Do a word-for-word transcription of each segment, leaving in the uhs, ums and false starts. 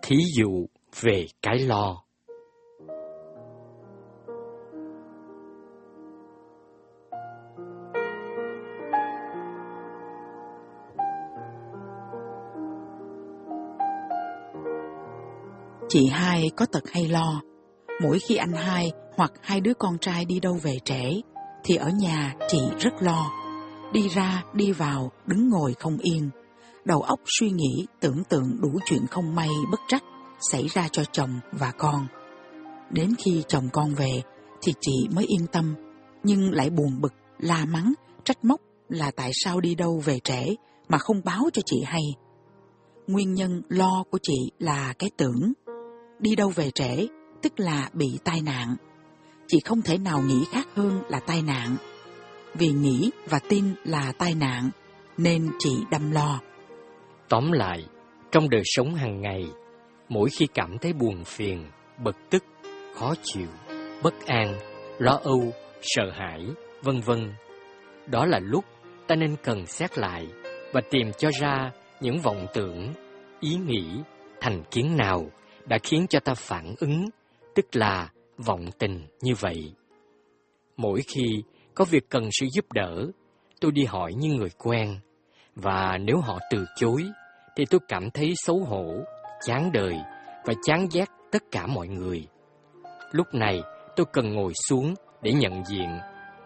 Thí dụ về cái lo. Chị hai có tật hay lo. Mỗi khi anh hai hoặc hai đứa con trai đi đâu về trễ, thì ở nhà chị rất lo. Đi ra, đi vào, đứng ngồi không yên. Đầu óc suy nghĩ, tưởng tượng đủ chuyện không may bất trắc xảy ra cho chồng và con. Đến khi chồng con về thì chị mới yên tâm, nhưng lại buồn bực, la mắng, trách móc là tại sao đi đâu về trễ mà không báo cho chị hay. Nguyên nhân lo của chị là cái tưởng. Đi đâu về trễ tức là bị tai nạn. Chị không thể nào nghĩ khác hơn là tai nạn. Vì nghĩ và tin là tai nạn nên chị đâm lo. Tóm lại, trong đời sống hàng ngày, mỗi khi cảm thấy buồn phiền, bực tức, khó chịu, bất an, lo âu, sợ hãi, vân vân, đó là lúc ta nên cần xét lại và tìm cho ra những vọng tưởng, ý nghĩ, thành kiến nào đã khiến cho ta phản ứng, tức là vọng tình như vậy. Mỗi khi có việc cần sự giúp đỡ, tôi đi hỏi những người quen, và nếu họ từ chối, thì tôi cảm thấy xấu hổ, chán đời và chán ghét tất cả mọi người. Lúc này, tôi cần ngồi xuống để nhận diện.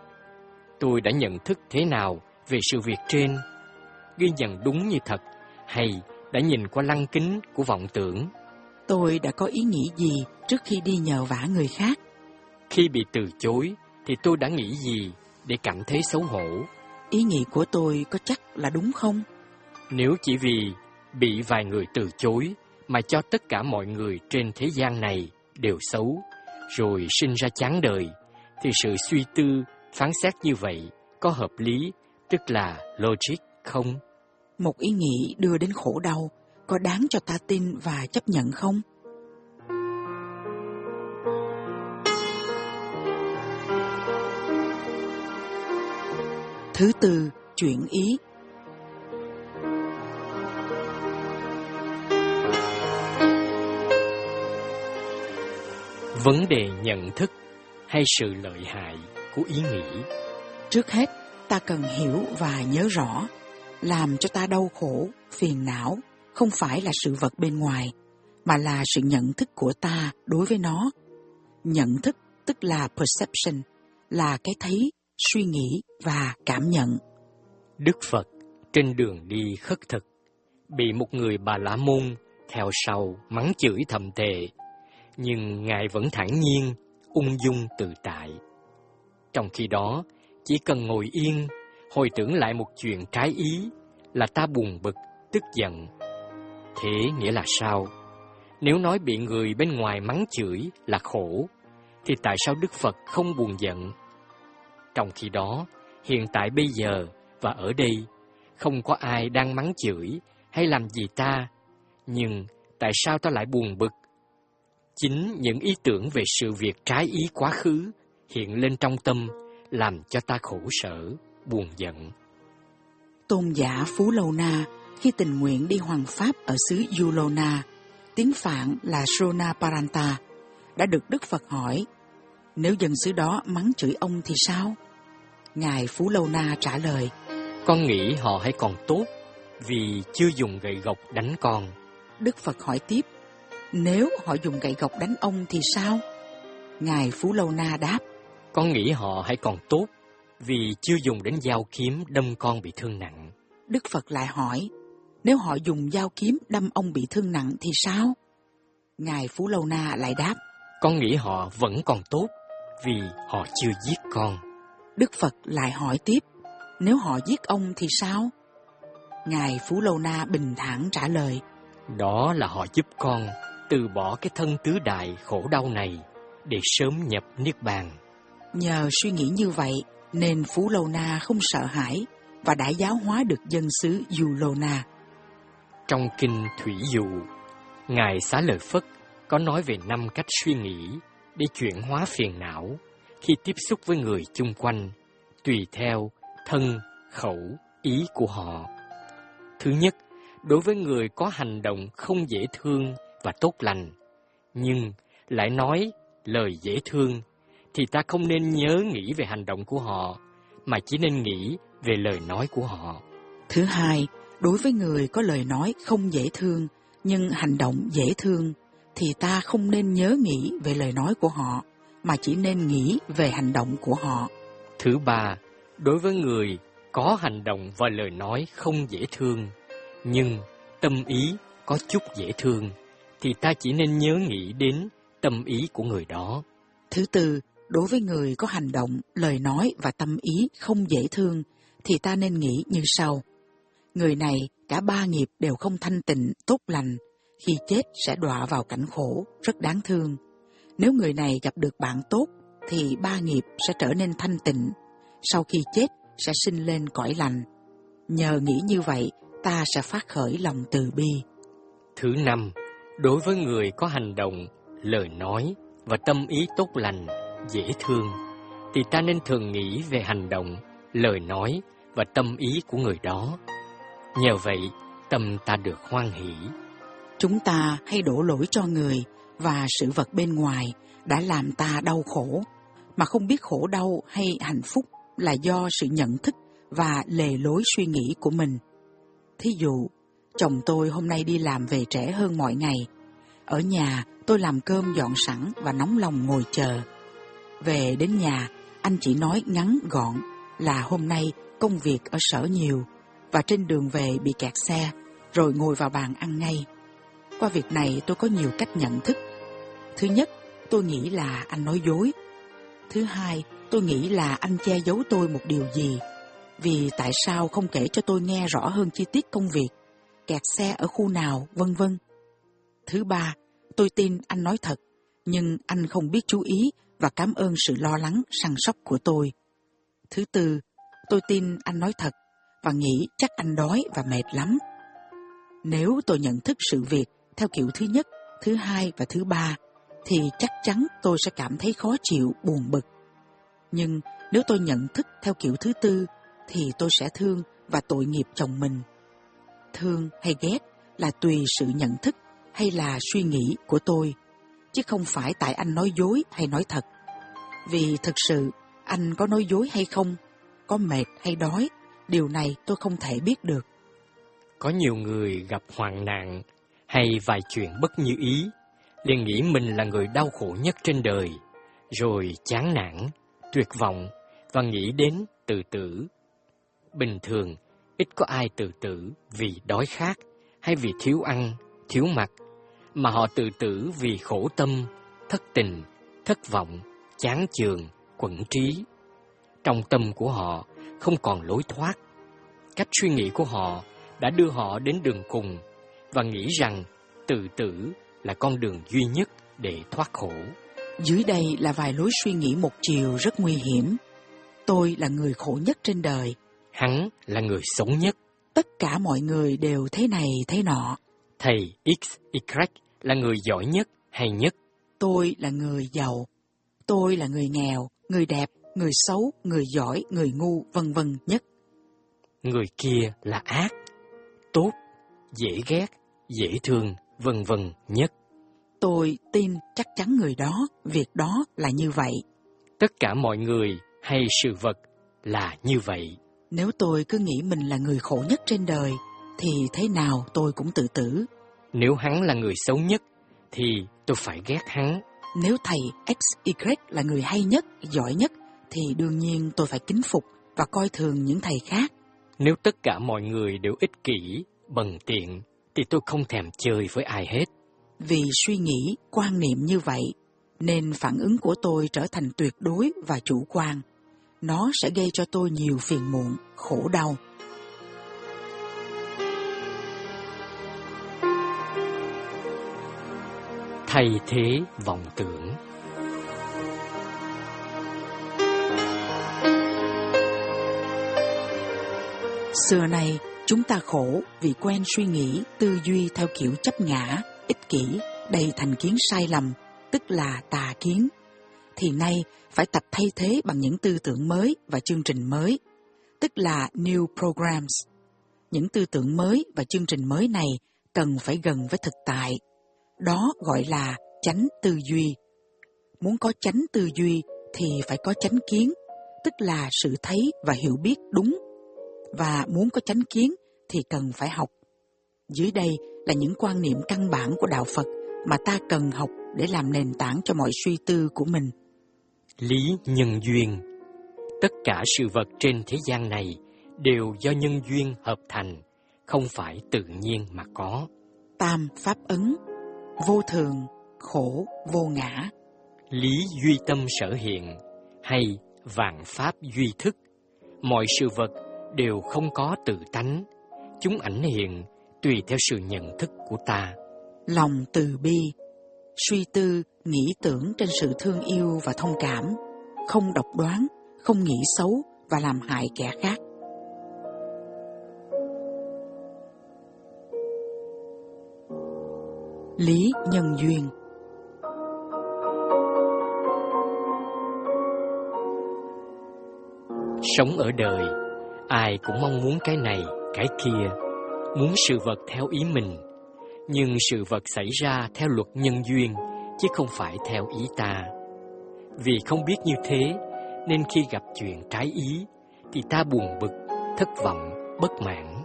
Tôi đã nhận thức thế nào về sự việc trên? Ghi nhận đúng như thật, hay đã nhìn qua lăng kính của vọng tưởng? Tôi đã có ý nghĩ gì trước khi đi nhờ vả người khác? Khi bị từ chối, thì tôi đã nghĩ gì để cảm thấy xấu hổ? Ý nghĩ của tôi có chắc là đúng không? Nếu chỉ vì bị vài người từ chối mà cho tất cả mọi người trên thế gian này đều xấu, rồi sinh ra chán đời, thì sự suy tư, phán xét như vậy có hợp lý, tức là logic không? Một ý nghĩ đưa đến khổ đau, có đáng cho ta tin và chấp nhận không? Thứ tư, chuyển ý. Vấn đề nhận thức hay sự lợi hại của ý nghĩ. Trước hết, ta cần hiểu và nhớ rõ, làm cho ta đau khổ, phiền não không phải là sự vật bên ngoài, mà là sự nhận thức của ta đối với nó. Nhận thức tức là perception, là cái thấy, suy nghĩ và cảm nhận. Đức Phật trên đường đi khất thực, bị một người Bà La Môn theo sau mắng chửi thậm tệ, nhưng Ngài vẫn thản nhiên, ung dung tự tại. Trong khi đó, chỉ cần ngồi yên, hồi tưởng lại một chuyện trái ý là ta buồn bực, tức giận. Thế nghĩa là sao? Nếu nói bị người bên ngoài mắng chửi là khổ, thì tại sao Đức Phật không buồn giận? Trong khi đó, hiện tại bây giờ và ở đây, không có ai đang mắng chửi hay làm gì ta, nhưng tại sao ta lại buồn bực? Chính những ý tưởng về sự việc trái ý quá khứ hiện lên trong tâm, làm cho ta khổ sở, buồn giận. Tôn giả Phú Lâu Na khi tình nguyện đi hoằng pháp ở xứ Yulona, tiếng Phạn là Sonaparanta, đã được Đức Phật hỏi, nếu dân xứ đó mắng chửi ông thì sao? Ngài Phú Lâu Na trả lời, con nghĩ họ hay còn tốt, vì chưa dùng gậy gộc đánh con. Đức Phật hỏi tiếp, nếu họ dùng gậy gộc đánh ông thì sao? Ngài Phú Lâu Na đáp, con nghĩ họ hay còn tốt, vì chưa dùng đến dao kiếm đâm con bị thương nặng. Đức Phật lại hỏi, nếu họ dùng dao kiếm đâm ông bị thương nặng thì sao? Ngài Phú Lâu Na lại đáp, con nghĩ họ vẫn còn tốt, vì họ chưa giết con. Đức Phật lại hỏi tiếp, nếu họ giết ông thì sao? Ngài Phú Lâu Na bình thản trả lời, đó là họ giúp con từ bỏ cái thân tứ đại khổ đau này để sớm nhập Niết Bàn. Nhờ suy nghĩ như vậy nên Phú Lâu Na không sợ hãi và đã giáo hóa được dân xứ Yulona. Trong kinh Thủy Dụ, Ngài Xá Lợi Phất có nói về năm cách suy nghĩ để chuyển hóa phiền não khi tiếp xúc với người chung quanh, tùy theo thân, khẩu, ý của họ. Thứ nhất, đối với người có hành động không dễ thương và tốt lành, nhưng lại nói lời dễ thương, thì ta không nên nhớ nghĩ về hành động của họ, mà chỉ nên nghĩ về lời nói của họ. Thứ hai, đối với người có lời nói không dễ thương, nhưng hành động dễ thương, thì ta không nên nhớ nghĩ về lời nói của họ, mà chỉ nên nghĩ về hành động của họ. Thứ ba, đối với người có hành động và lời nói không dễ thương, nhưng tâm ý có chút dễ thương, thì ta chỉ nên nhớ nghĩ đến tâm ý của người đó. Thứ tư, đối với người có hành động, lời nói và tâm ý không dễ thương, thì ta nên nghĩ như sau. Người này cả ba nghiệp đều không thanh tịnh, tốt lành, khi chết sẽ đọa vào cảnh khổ, rất đáng thương. Nếu người này gặp được bạn tốt, thì ba nghiệp sẽ trở nên thanh tịnh, sau khi chết sẽ sinh lên cõi lành. Nhờ nghĩ như vậy, ta sẽ phát khởi lòng từ bi. Thứ năm, đối với người có hành động, lời nói và tâm ý tốt lành, dễ thương, thì ta nên thường nghĩ về hành động, lời nói và tâm ý của người đó. Nhờ vậy, tâm ta được hoan hỷ. Chúng ta hay đổ lỗi cho người và sự vật bên ngoài đã làm ta đau khổ, mà không biết khổ đau hay hạnh phúc là do sự nhận thức và lề lối suy nghĩ của mình. Thí dụ, chồng tôi hôm nay đi làm về trễ hơn mọi ngày. Ở nhà, tôi làm cơm dọn sẵn và nóng lòng ngồi chờ. Về đến nhà, anh chỉ nói ngắn gọn là hôm nay công việc ở sở nhiều và trên đường về bị kẹt xe, rồi ngồi vào bàn ăn ngay. Qua việc này tôi có nhiều cách nhận thức. Thứ nhất, tôi nghĩ là anh nói dối. Thứ hai, tôi nghĩ là anh che giấu tôi một điều gì. Vì tại sao không kể cho tôi nghe rõ hơn chi tiết công việc, kẹt xe ở khu nào, vân vân. Thứ ba, tôi tin anh nói thật, nhưng anh không biết chú ý và cảm ơn sự lo lắng, săn sóc của tôi. Thứ tư, tôi tin anh nói thật và nghĩ chắc anh đói và mệt lắm. Nếu tôi nhận thức sự việc theo kiểu thứ nhất, thứ hai và thứ ba, thì chắc chắn tôi sẽ cảm thấy khó chịu, buồn bực. Nhưng nếu tôi nhận thức theo kiểu thứ tư, thì tôi sẽ thương và tội nghiệp chồng mình. Thương hay ghét là tùy sự nhận thức hay là suy nghĩ của tôi, chứ không phải tại anh nói dối hay nói thật. Vì thực sự, anh có nói dối hay không, có mệt hay đói, điều này tôi không thể biết được. Có nhiều người gặp hoạn nạn hay vài chuyện bất như ý, liền nghĩ mình là người đau khổ nhất trên đời, rồi chán nản, tuyệt vọng và nghĩ đến tự tử. Bình thường, ít có ai tự tử vì đói khát hay vì thiếu ăn, thiếu mặc, mà họ tự tử vì khổ tâm, thất tình, thất vọng, chán chường, quẫn trí. Trong tâm của họ không còn lối thoát. Cách suy nghĩ của họ đã đưa họ đến đường cùng và nghĩ rằng tự tử là con đường duy nhất để thoát khổ. Dưới đây là vài lối suy nghĩ một chiều rất nguy hiểm. Tôi là người khổ nhất trên đời. Hắn là người sống nhất. Tất cả mọi người đều thế này thế nọ. Thầy X Y là người giỏi nhất hay nhất. Tôi là người giàu. Tôi là người nghèo, người đẹp, người xấu, người giỏi, người ngu, vân vân nhất. Người kia là ác, tốt, dễ ghét, dễ thương, vân vân nhất. Tôi tin chắc chắn người đó, việc đó là như vậy. Tất cả mọi người hay sự vật là như vậy. Nếu tôi cứ nghĩ mình là người khổ nhất trên đời, thì thế nào tôi cũng tự tử. Nếu hắn là người xấu nhất, thì tôi phải ghét hắn. Nếu thầy X Y là người hay nhất, giỏi nhất, thì đương nhiên tôi phải kính phục và coi thường những thầy khác. Nếu tất cả mọi người đều ích kỷ, bần tiện, thì tôi không thèm chơi với ai hết. Vì suy nghĩ, quan niệm như vậy, nên phản ứng của tôi trở thành tuyệt đối và chủ quan. Nó sẽ gây cho tôi nhiều phiền muộn, khổ đau. Thay thế vọng tưởng. Xưa nay, chúng ta khổ vì quen suy nghĩ, tư duy theo kiểu chấp ngã, ích kỷ, đầy thành kiến sai lầm, tức là tà kiến. Thì nay phải tập thay thế bằng những tư tưởng mới và chương trình mới, tức là new programs. Những tư tưởng mới và chương trình mới này cần phải gần với thực tại. Đó gọi là chánh tư duy. Muốn có chánh tư duy thì phải có chánh kiến, tức là sự thấy và hiểu biết đúng. Và muốn có chánh kiến thì cần phải học. Dưới đây là những quan niệm căn bản của Đạo Phật mà ta cần học để làm nền tảng cho mọi suy tư của mình. Lý nhân duyên. Tất cả sự vật trên thế gian này đều do nhân duyên hợp thành, không phải tự nhiên mà có. Tam pháp ấn, vô thường, khổ, vô ngã. Lý duy tâm sở hiện, hay vạn pháp duy thức. Mọi sự vật đều không có tự tánh, chúng ảnh hiện tùy theo sự nhận thức của ta. Lòng từ bi, suy tư, nghĩ tưởng trên sự thương yêu và thông cảm, không độc đoán, không nghĩ xấu và làm hại kẻ khác. Lý nhân duyên. Sống ở đời, ai cũng mong muốn cái này, cái kia, muốn sự vật theo ý mình. Nhưng sự vật xảy ra theo luật nhân duyên, chứ không phải theo ý ta. Vì không biết như thế, nên khi gặp chuyện trái ý, thì ta buồn bực, thất vọng, bất mãn.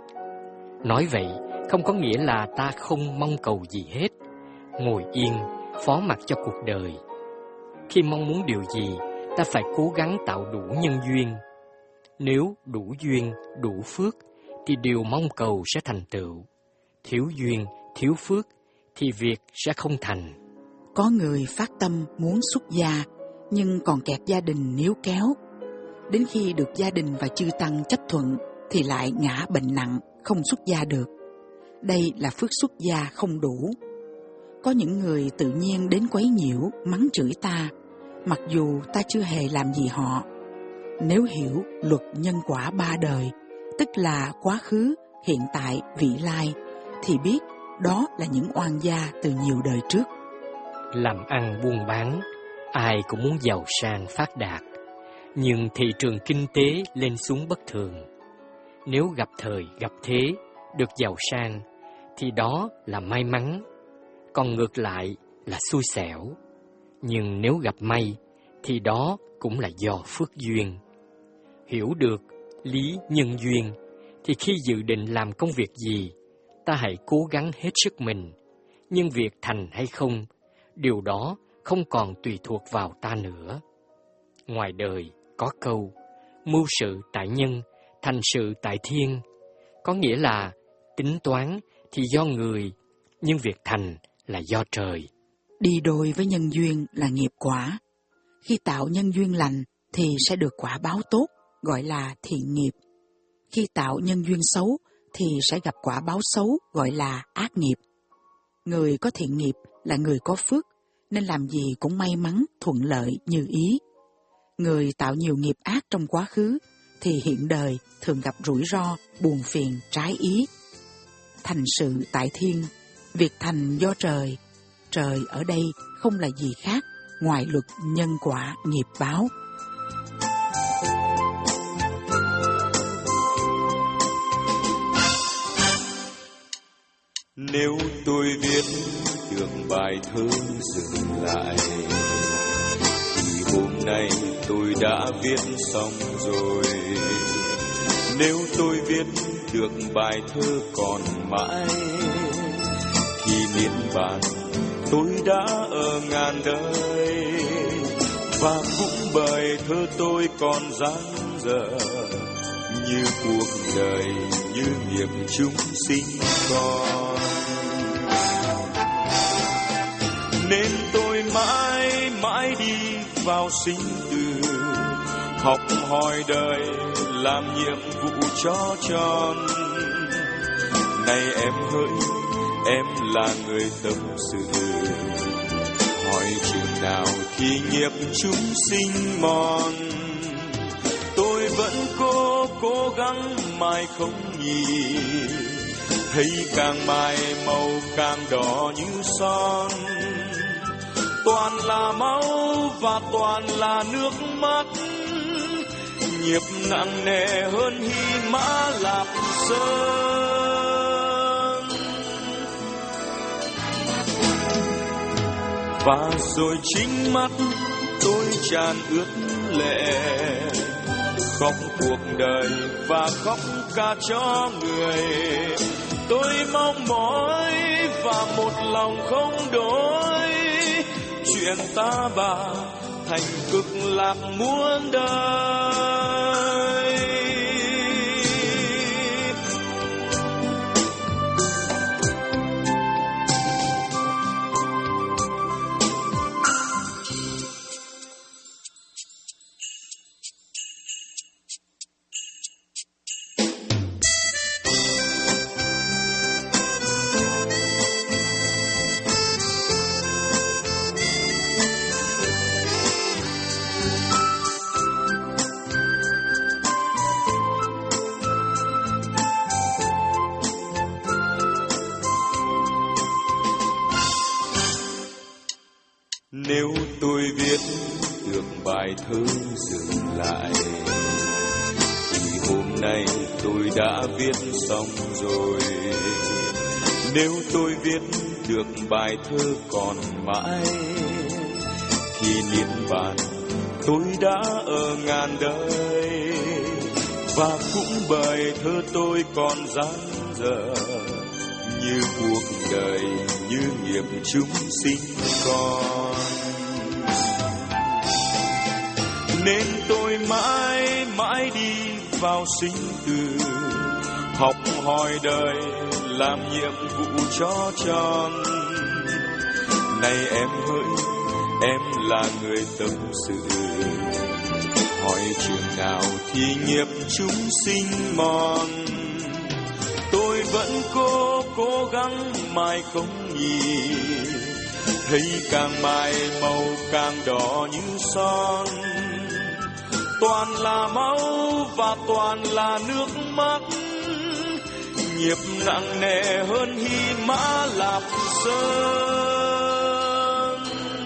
Nói vậy, không có nghĩa là ta không mong cầu gì hết. Ngồi yên, phó mặc cho cuộc đời. Khi mong muốn điều gì, ta phải cố gắng tạo đủ nhân duyên. Nếu đủ duyên, đủ phước, thì điều mong cầu sẽ thành tựu. Thiếu duyên, thiếu phước, thì việc sẽ không thành. Có người phát tâm muốn xuất gia, nhưng còn kẹt gia đình níu kéo. Đến khi được gia đình và chư tăng chấp thuận, thì lại ngã bệnh nặng, không xuất gia được. Đây là phước xuất gia không đủ. Có những người tự nhiên đến quấy nhiễu, mắng chửi ta, mặc dù ta chưa hề làm gì họ. Nếu hiểu luật nhân quả ba đời, tức là quá khứ, hiện tại, vị lai, thì biết đó là những oan gia từ nhiều đời trước. Làm ăn buôn bán, ai cũng muốn giàu sang phát đạt, nhưng thị trường kinh tế lên xuống bất thường. Nếu gặp thời gặp thế, được giàu sang, thì đó là may mắn, còn ngược lại là xui xẻo. Nhưng nếu gặp may, thì đó cũng là do phước duyên. Hiểu được lý nhân duyên, thì khi dự định làm công việc gì, ta hãy cố gắng hết sức mình. Nhưng việc thành hay không, điều đó không còn tùy thuộc vào ta nữa. Ngoài đời có câu, mưu sự tại nhân, thành sự tại thiên. Có nghĩa là tính toán thì do người, nhưng việc thành là do trời. Đi đôi với nhân duyên là nghiệp quả. Khi tạo nhân duyên lành thì sẽ được quả báo tốt, gọi là thiện nghiệp. Khi tạo nhân duyên xấu thì sẽ gặp quả báo xấu, gọi là ác nghiệp. Người có thiện nghiệp là người có phước, nên làm gì cũng may mắn, thuận lợi như ý. Người tạo nhiều nghiệp ác trong quá khứ thì hiện đời thường gặp rủi ro, buồn phiền, trái ý. Thành sự tại thiên, việc thành do trời. Trời ở đây không là gì khác ngoài luật nhân quả nghiệp báo. Nếu tôi viết được bài thơ dừng lại, thì hôm nay tôi đã viết xong rồi. Nếu tôi viết được bài thơ còn mãi, thì miễn bàn tôi đã ở ngàn đời. Và cũng bởi thơ tôi còn dang dở, như cuộc đời, như nghiệp chúng sinh con. Nên tôi mãi mãi đi vào sinh tử, học hỏi đời, làm nhiệm vụ cho tròn. Này em hỡi, em là người tâm sự, hỏi chừng nào thì nghiệp chúng sinh mòn. Tôi vẫn cố cố gắng mãi không nhì, thấy càng mài màu càng đỏ như son. Toàn là máu và toàn là nước mắt, nghiệp nặng nề hơn Hy Mã Lạp Sơn. Và rồi chính mắt tôi tràn ướt lệ, khóc cuộc đời và khóc cả cho người. Tôi mong mỏi và một lòng không đổi, chuyện ta bà thành cực lạc muôn đời. Nếu tôi viết được bài thơ dừng lại, thì hôm nay tôi đã viết xong rồi. Nếu tôi viết được bài thơ còn mãi, thì niết bàn tôi đã ở ngàn đời. Và cũng bởi thơ tôi còn dang dở, như cuộc đời, như nghiệp chúng sinh con. Nên tôi mãi mãi đi vào sinh tử, học hỏi đời, làm nhiệm vụ cho tròn. Này em hỡi, em là người tâm sự, hỏi trường nào thì nghiệp chúng sinh mòn. Tôi vẫn cố cố gắng mãi không nhì, thấy càng mãi màu càng đỏ như son. Toàn là máu và toàn là nước mắt, nghiệp nặng nề hơn Hy Mã Lạp Sơn.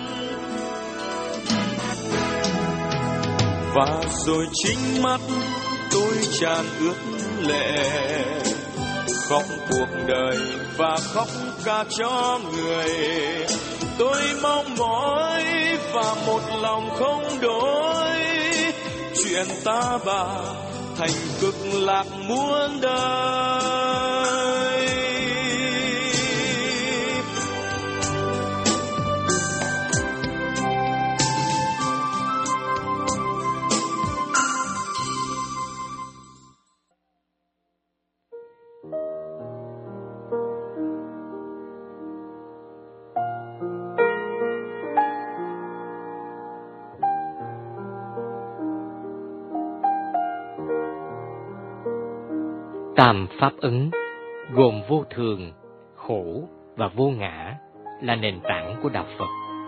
Và rồi chính mắt tôi tràn ướt lệ, khóc cuộc đời và khóc cả cho người. Tôi mong mỏi và một lòng không đổi, chuyện ta bà thành cực lạc muôn đời. Tam pháp ấn gồm vô thường, khổ và vô ngã là nền tảng của đạo Phật.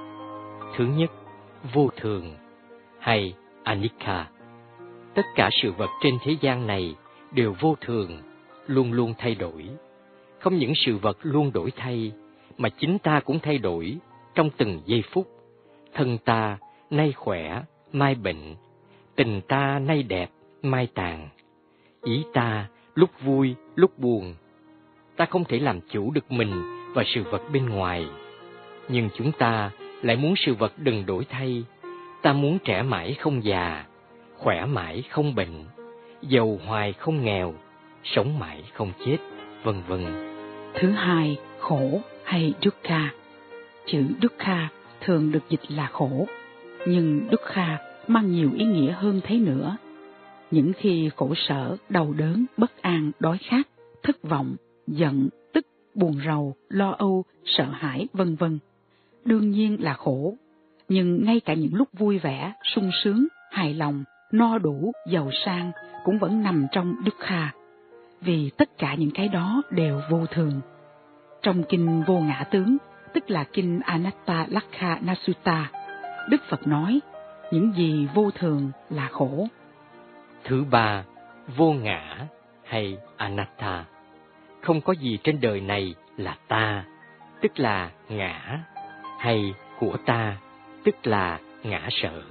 Thứ nhất, vô thường hay anicca. Tất cả sự vật trên thế gian này đều vô thường, luôn luôn thay đổi. Không những sự vật luôn đổi thay, mà chính ta cũng thay đổi trong từng giây phút. Thân ta nay khỏe, mai bệnh. Tình ta nay đẹp, mai tàn. Ý ta lúc vui, lúc buồn. Ta không thể làm chủ được mình và sự vật bên ngoài. Nhưng chúng ta lại muốn sự vật đừng đổi thay. Ta muốn trẻ mãi không già, khỏe mãi không bệnh, giàu hoài không nghèo, sống mãi không chết, vân vân. Thứ hai, khổ hay dukkha. Chữ dukkha thường được dịch là khổ, nhưng dukkha mang nhiều ý nghĩa hơn thế nữa. Những khi khổ sở, đau đớn, bất an, đói khát, thất vọng, giận, tức, buồn rầu, lo âu, sợ hãi, vân vân, đương nhiên là khổ. Nhưng ngay cả những lúc vui vẻ, sung sướng, hài lòng, no đủ, giàu sang cũng vẫn nằm trong dukkha, vì tất cả những cái đó đều vô thường. Trong kinh Vô Ngã Tướng, tức là kinh Anatta Lakkhana Sutta, Đức Phật nói, những gì vô thường là khổ. Thứ ba, vô ngã hay anatta. Không có gì trên đời này là ta, tức là ngã, hay của ta, tức là ngã sở.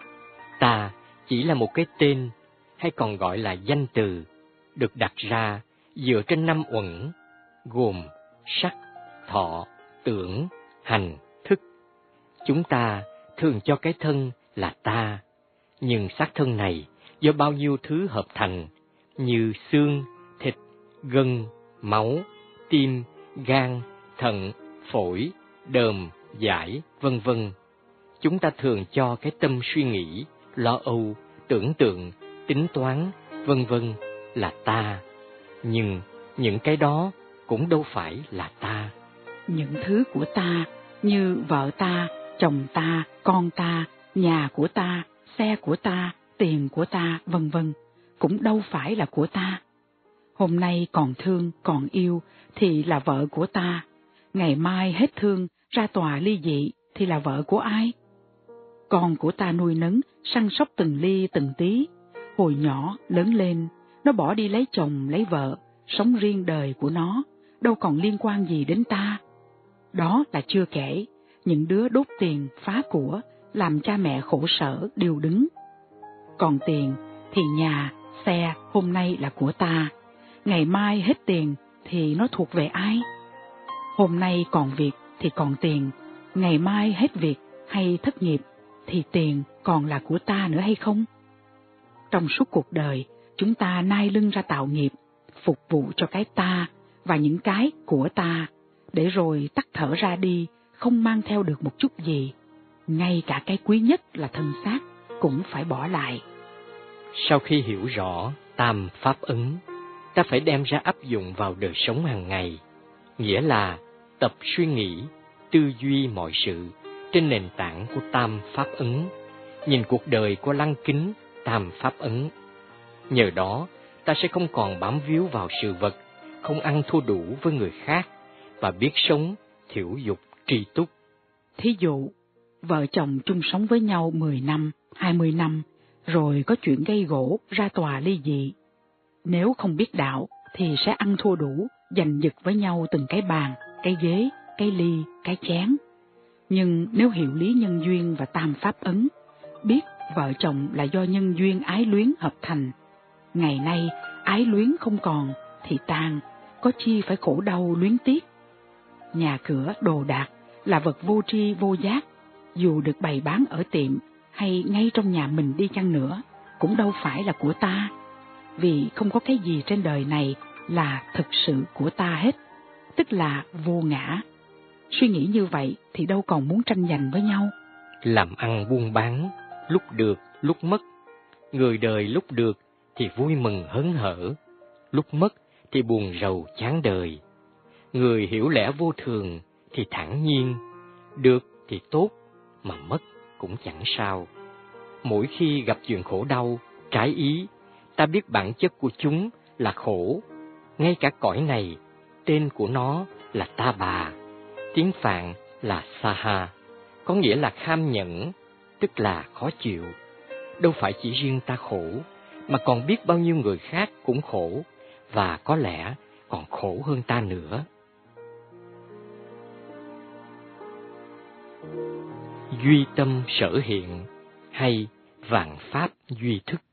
Ta chỉ là một cái tên, hay còn gọi là danh từ, được đặt ra dựa trên năm uẩn, gồm sắc, thọ, tưởng, hành, thức. chúng ta thường cho cái thân là ta, nhưng xác thân này do bao nhiêu thứ hợp thành như xương, thịt, gân, máu, tim, gan, thận, phổi, đờm, dải, vân vân. Chúng ta thường cho cái tâm suy nghĩ, lo âu, tưởng tượng, tính toán, vân vân là ta, nhưng những cái đó cũng đâu phải là ta. Những thứ của ta như vợ ta, chồng ta, con ta, nhà của ta, xe của ta, tiền của ta, vân vân cũng đâu phải là của ta. Hôm nay còn thương, còn yêu thì là vợ của ta, ngày mai hết thương, ra tòa ly dị thì là vợ của ai? Con của ta nuôi nấng, săn sóc từng ly từng tí, hồi nhỏ lớn lên, nó bỏ đi lấy chồng lấy vợ, sống riêng đời của nó, đâu còn liên quan gì đến ta. Đó là chưa kể những đứa đốt tiền phá của, làm cha mẹ khổ sở điều đứng. Còn tiền thì nhà, xe hôm nay là của ta, ngày mai hết tiền thì nó thuộc về ai? Hôm nay còn việc thì còn tiền, ngày mai hết việc hay thất nghiệp thì tiền còn là của ta nữa hay không? Trong suốt cuộc đời, chúng ta nai lưng ra tạo nghiệp, phục vụ cho cái ta và những cái của ta, để rồi tắt thở ra đi, không mang theo được một chút gì. Ngay cả cái quý nhất là thân xác cũng phải bỏ lại. Sau khi hiểu rõ tam pháp ấn, ta phải đem ra áp dụng vào đời sống hàng ngày, nghĩa là tập suy nghĩ, tư duy mọi sự trên nền tảng của tam pháp ấn, nhìn cuộc đời qua lăng kính tam pháp ấn. Nhờ đó, ta sẽ không còn bám víu vào sự vật, không ăn thua đủ với người khác, và biết sống thiểu dục tri túc. Thí dụ, vợ chồng chung sống với nhau mười năm, hai mươi năm, rồi có chuyện gây gổ, ra tòa ly dị. Nếu không biết đạo thì sẽ ăn thua đủ, giành giật với nhau từng cái bàn, cái ghế, cái ly, cái chén. Nhưng nếu hiểu lý nhân duyên và tam pháp ấn, biết vợ chồng là do nhân duyên ái luyến hợp thành, ngày nay ái luyến không còn thì tan, có chi phải khổ đau luyến tiếc. Nhà cửa, đồ đạc là vật vô tri vô giác, dù được bày bán ở tiệm hay ngay trong nhà mình đi chăng nữa, cũng đâu phải là của ta, vì không có cái gì trên đời này là thực sự của ta hết, tức là vô ngã. Suy nghĩ như vậy thì đâu còn muốn tranh giành với nhau. Làm ăn buôn bán, lúc được, lúc mất. Người đời lúc được thì vui mừng hớn hở, lúc mất thì buồn rầu chán đời. Người hiểu lẽ vô thường thì thản nhiên, được thì tốt, mà mất cũng chẳng sao. Mỗi khi gặp chuyện khổ đau, trái ý, ta biết bản chất của chúng là khổ. Ngay cả cõi này, tên của nó là ta bà, tiếng Phạn là saha, có nghĩa là kham nhẫn, tức là khó chịu. Đâu phải chỉ riêng ta khổ, mà còn biết bao nhiêu người khác cũng khổ, và có lẽ còn khổ hơn ta nữa. Duy tâm sở hiện, hay vạn pháp duy thức.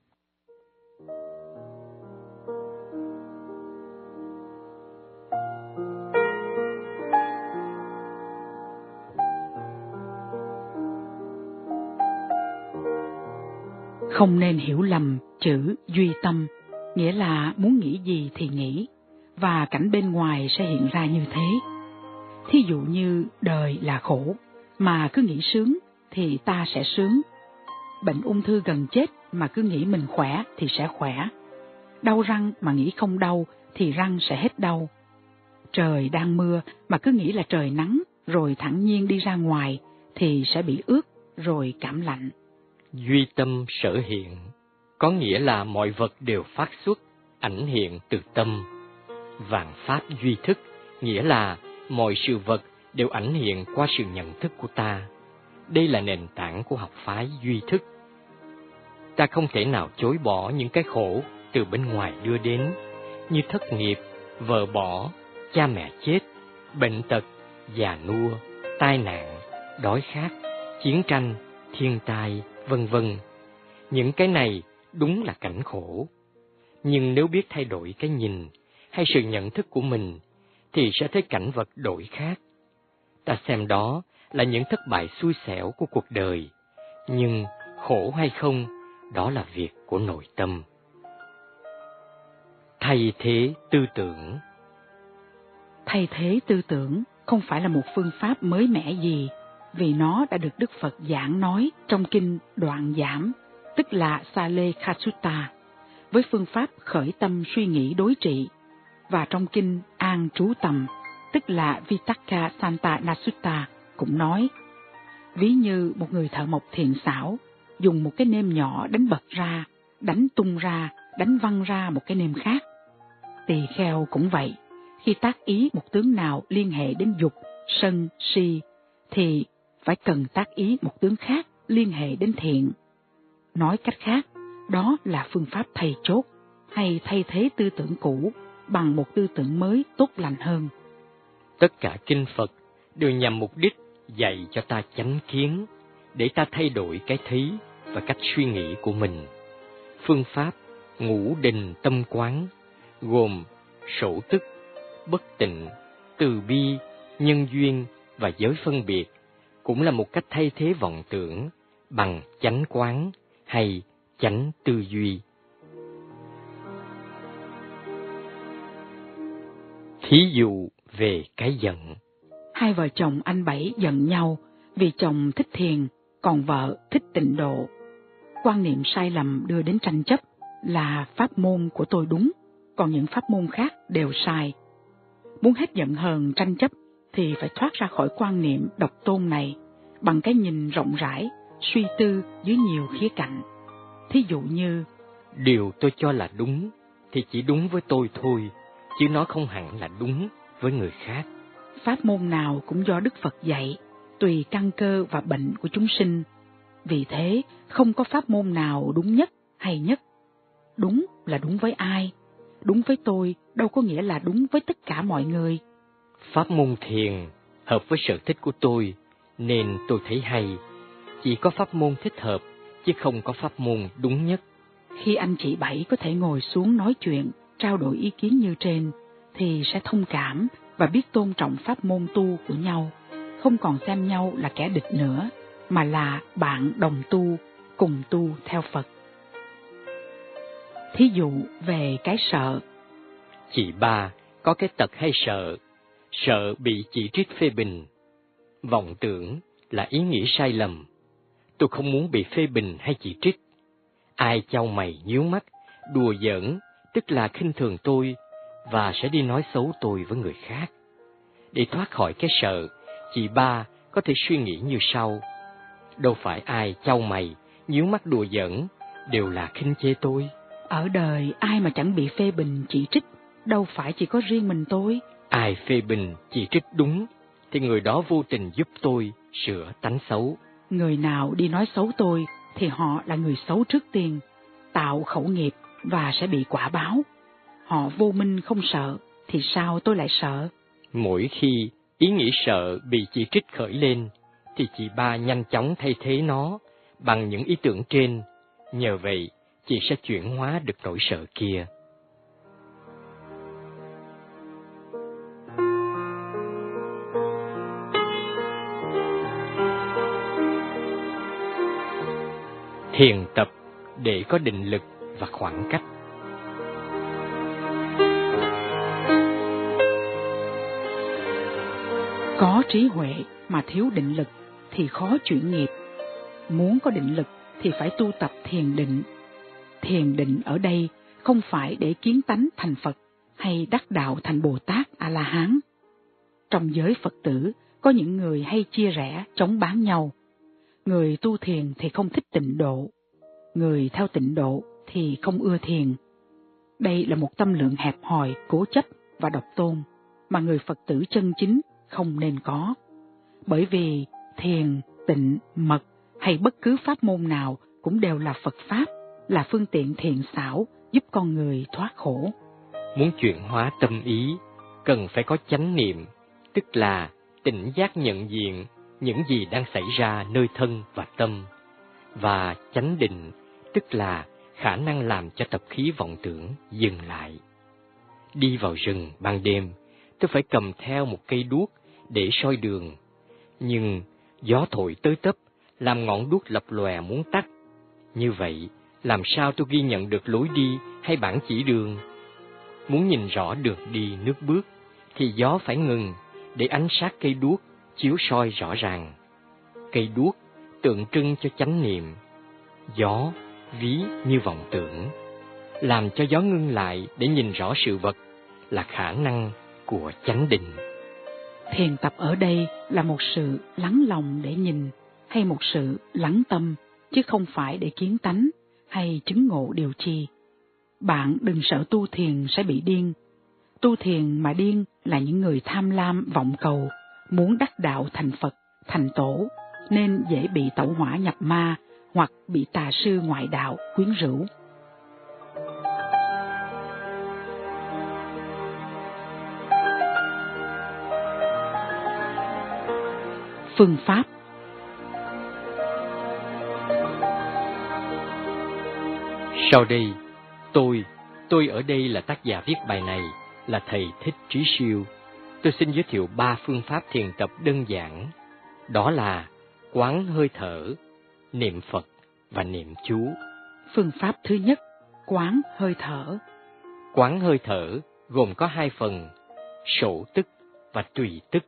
Không nên hiểu lầm chữ duy tâm, nghĩa là muốn nghĩ gì thì nghĩ, và cảnh bên ngoài sẽ hiện ra như thế. Thí dụ như đời là khổ, mà cứ nghĩ sướng thì ta sẽ sướng. Bệnh ung thư gần chết mà cứ nghĩ mình khỏe thì sẽ khỏe. Đau răng mà nghĩ không đau thì răng sẽ hết đau. Trời đang mưa mà cứ nghĩ là trời nắng, rồi thản nhiên đi ra ngoài thì sẽ bị ướt rồi cảm lạnh. Duy tâm sở hiện, có nghĩa là mọi vật đều phát xuất, ảnh hiện từ tâm. Vạn pháp duy thức, nghĩa là mọi sự vật đều ảnh hiện qua sự nhận thức của ta. Đây là nền tảng của học phái duy thức. Ta không thể nào chối bỏ những cái khổ từ bên ngoài đưa đến, như thất nghiệp, vợ bỏ, cha mẹ chết, bệnh tật, già nua, tai nạn, đói khát, chiến tranh, thiên tai, vân vân. Những cái này đúng là cảnh khổ. Nhưng nếu biết thay đổi cái nhìn hay sự nhận thức của mình, thì sẽ thấy cảnh vật đổi khác. Ta xem đó là những thất bại xui xẻo của cuộc đời, nhưng khổ hay không, đó là việc của nội tâm. Thay thế tư tưởng. Thay thế tư tưởng không phải là một phương pháp mới mẻ gì, vì nó đã được Đức Phật giảng nói trong kinh Đoạn Giảm, tức là Salekha-sutta, với phương pháp khởi tâm suy nghĩ đối trị, và trong kinh An Trú Tầm, tức là Vitakka-santana-sutta, cũng nói, ví như một người thợ mộc thiện xảo, dùng một cái nêm nhỏ đánh bật ra, đánh tung ra, đánh văng ra một cái nêm khác. Tỳ kheo cũng vậy, khi tác ý một tướng nào liên hệ đến dục, sân, si, thì phải cần tác ý một tướng khác liên hệ đến thiện. Nói cách khác, đó là phương pháp thay chốt, hay thay thế tư tưởng cũ bằng một tư tưởng mới tốt lành hơn. Tất cả kinh Phật đều nhằm mục đích dạy cho ta chánh kiến, để ta thay đổi cái thấy và cách suy nghĩ của mình. Phương pháp ngũ đình tâm quán gồm sổ tức, bất tịnh, từ bi, nhân duyên và giới phân biệt, cũng là một cách thay thế vọng tưởng bằng chánh quán hay chánh tư duy. Thí dụ về cái giận. Hai vợ chồng anh Bảy giận nhau vì chồng thích thiền, còn vợ thích tịnh độ. Quan niệm sai lầm đưa đến tranh chấp là pháp môn của tôi đúng, còn những pháp môn khác đều sai. Muốn hết giận hờn tranh chấp thì phải thoát ra khỏi quan niệm độc tôn này bằng cái nhìn rộng rãi, suy tư dưới nhiều khía cạnh. Thí dụ như, điều tôi cho là đúng thì chỉ đúng với tôi thôi, chứ nó không hẳn là đúng với người khác. Pháp môn nào cũng do Đức Phật dạy, tùy căn cơ và bệnh của chúng sinh. Vì thế, không có pháp môn nào đúng nhất hay nhất. Đúng là đúng với ai? Đúng với tôi đâu có nghĩa là đúng với tất cả mọi người. Pháp môn thiền hợp với sở thích của tôi, nên tôi thấy hay. Chỉ có pháp môn thích hợp, chứ không có pháp môn đúng nhất. Khi anh chị Bảy có thể ngồi xuống nói chuyện, trao đổi ý kiến như trên, thì sẽ thông cảm và biết tôn trọng pháp môn tu của nhau, không còn xem nhau là kẻ địch nữa, mà là bạn đồng tu, cùng tu theo Phật. Thí dụ về cái sợ. Chị ba có cái tật hay sợ, sợ bị chỉ trích phê bình. Vọng tưởng là ý nghĩ sai lầm. Tôi không muốn bị phê bình hay chỉ trích. Ai chau mày nhíu mắt, đùa giỡn, tức là khinh thường tôi, và sẽ đi nói xấu tôi với người khác. Để thoát khỏi cái sợ, chị ba có thể suy nghĩ như sau: đâu phải ai chau mày, nhíu mắt đùa giỡn đều là khinh chê tôi. Ở đời ai mà chẳng bị phê bình chỉ trích, đâu phải chỉ có riêng mình tôi. Ai phê bình chỉ trích đúng, thì người đó vô tình giúp tôi sửa tánh xấu. Người nào đi nói xấu tôi, thì họ là người xấu trước tiên, tạo khẩu nghiệp và sẽ bị quả báo. Họ vô minh không sợ, thì sao tôi lại sợ? Mỗi khi ý nghĩ sợ bị chỉ trích khởi lên, thì chị ba nhanh chóng thay thế nó bằng những ý tưởng trên. Nhờ vậy, chị sẽ chuyển hóa được nỗi sợ kia. Thiền tập để có định lực và khoảng cách. Có trí huệ mà thiếu định lực thì khó chuyển nghiệp. Muốn có định lực thì phải tu tập thiền định. Thiền định ở đây không phải để kiến tánh thành Phật hay đắc đạo thành Bồ Tát A-la-hán. Trong giới Phật tử có những người hay chia rẽ chống bán nhau. Người tu thiền thì không thích tịnh độ, người theo tịnh độ thì không ưa thiền. Đây là một tâm lượng hẹp hòi, cố chấp và độc tôn mà người Phật tử chân chính không nên có. Bởi vì thiền, tịnh, mật hay bất cứ pháp môn nào cũng đều là Phật Pháp, là phương tiện thiện xảo giúp con người thoát khổ. Muốn chuyển hóa tâm ý, cần phải có chánh niệm, tức là tỉnh giác nhận diện những gì đang xảy ra nơi thân và tâm, và chánh định, tức là khả năng làm cho tập khí vọng tưởng dừng lại. Đi vào rừng ban đêm, tôi phải cầm theo một cây đuốc để soi đường, nhưng Gió thổi tới tấp, làm ngọn đuốc lập lòe muốn tắt. Như vậy, làm sao tôi ghi nhận được lối đi hay bảng chỉ đường? Muốn nhìn rõ đường đi nước bước, thì gió phải ngừng, để ánh sát cây đuốc chiếu soi rõ ràng. Cây đuốc tượng trưng cho chánh niệm, gió ví như vọng tưởng. Làm cho gió ngưng lại để nhìn rõ sự vật là khả năng của chánh định. Thiền tập ở đây là một sự lắng lòng để nhìn, hay một sự lắng tâm, chứ không phải để kiến tánh hay chứng ngộ điều chi. Bạn đừng sợ tu thiền sẽ bị điên. Tu thiền mà điên là những người tham lam vọng cầu, muốn đắc đạo thành Phật, thành Tổ, nên dễ bị tẩu hỏa nhập ma hoặc bị tà sư ngoại đạo quyến rũ. Phương pháp. Sau đây, tôi, tôi ở đây là tác giả viết bài này, là thầy Thích Trí Siêu. Tôi xin giới thiệu ba phương pháp thiền tập đơn giản. Đó là quán hơi thở, niệm Phật và niệm chú. Phương pháp thứ nhất, quán hơi thở. Quán hơi thở gồm có hai phần, sổ tức và tùy tức.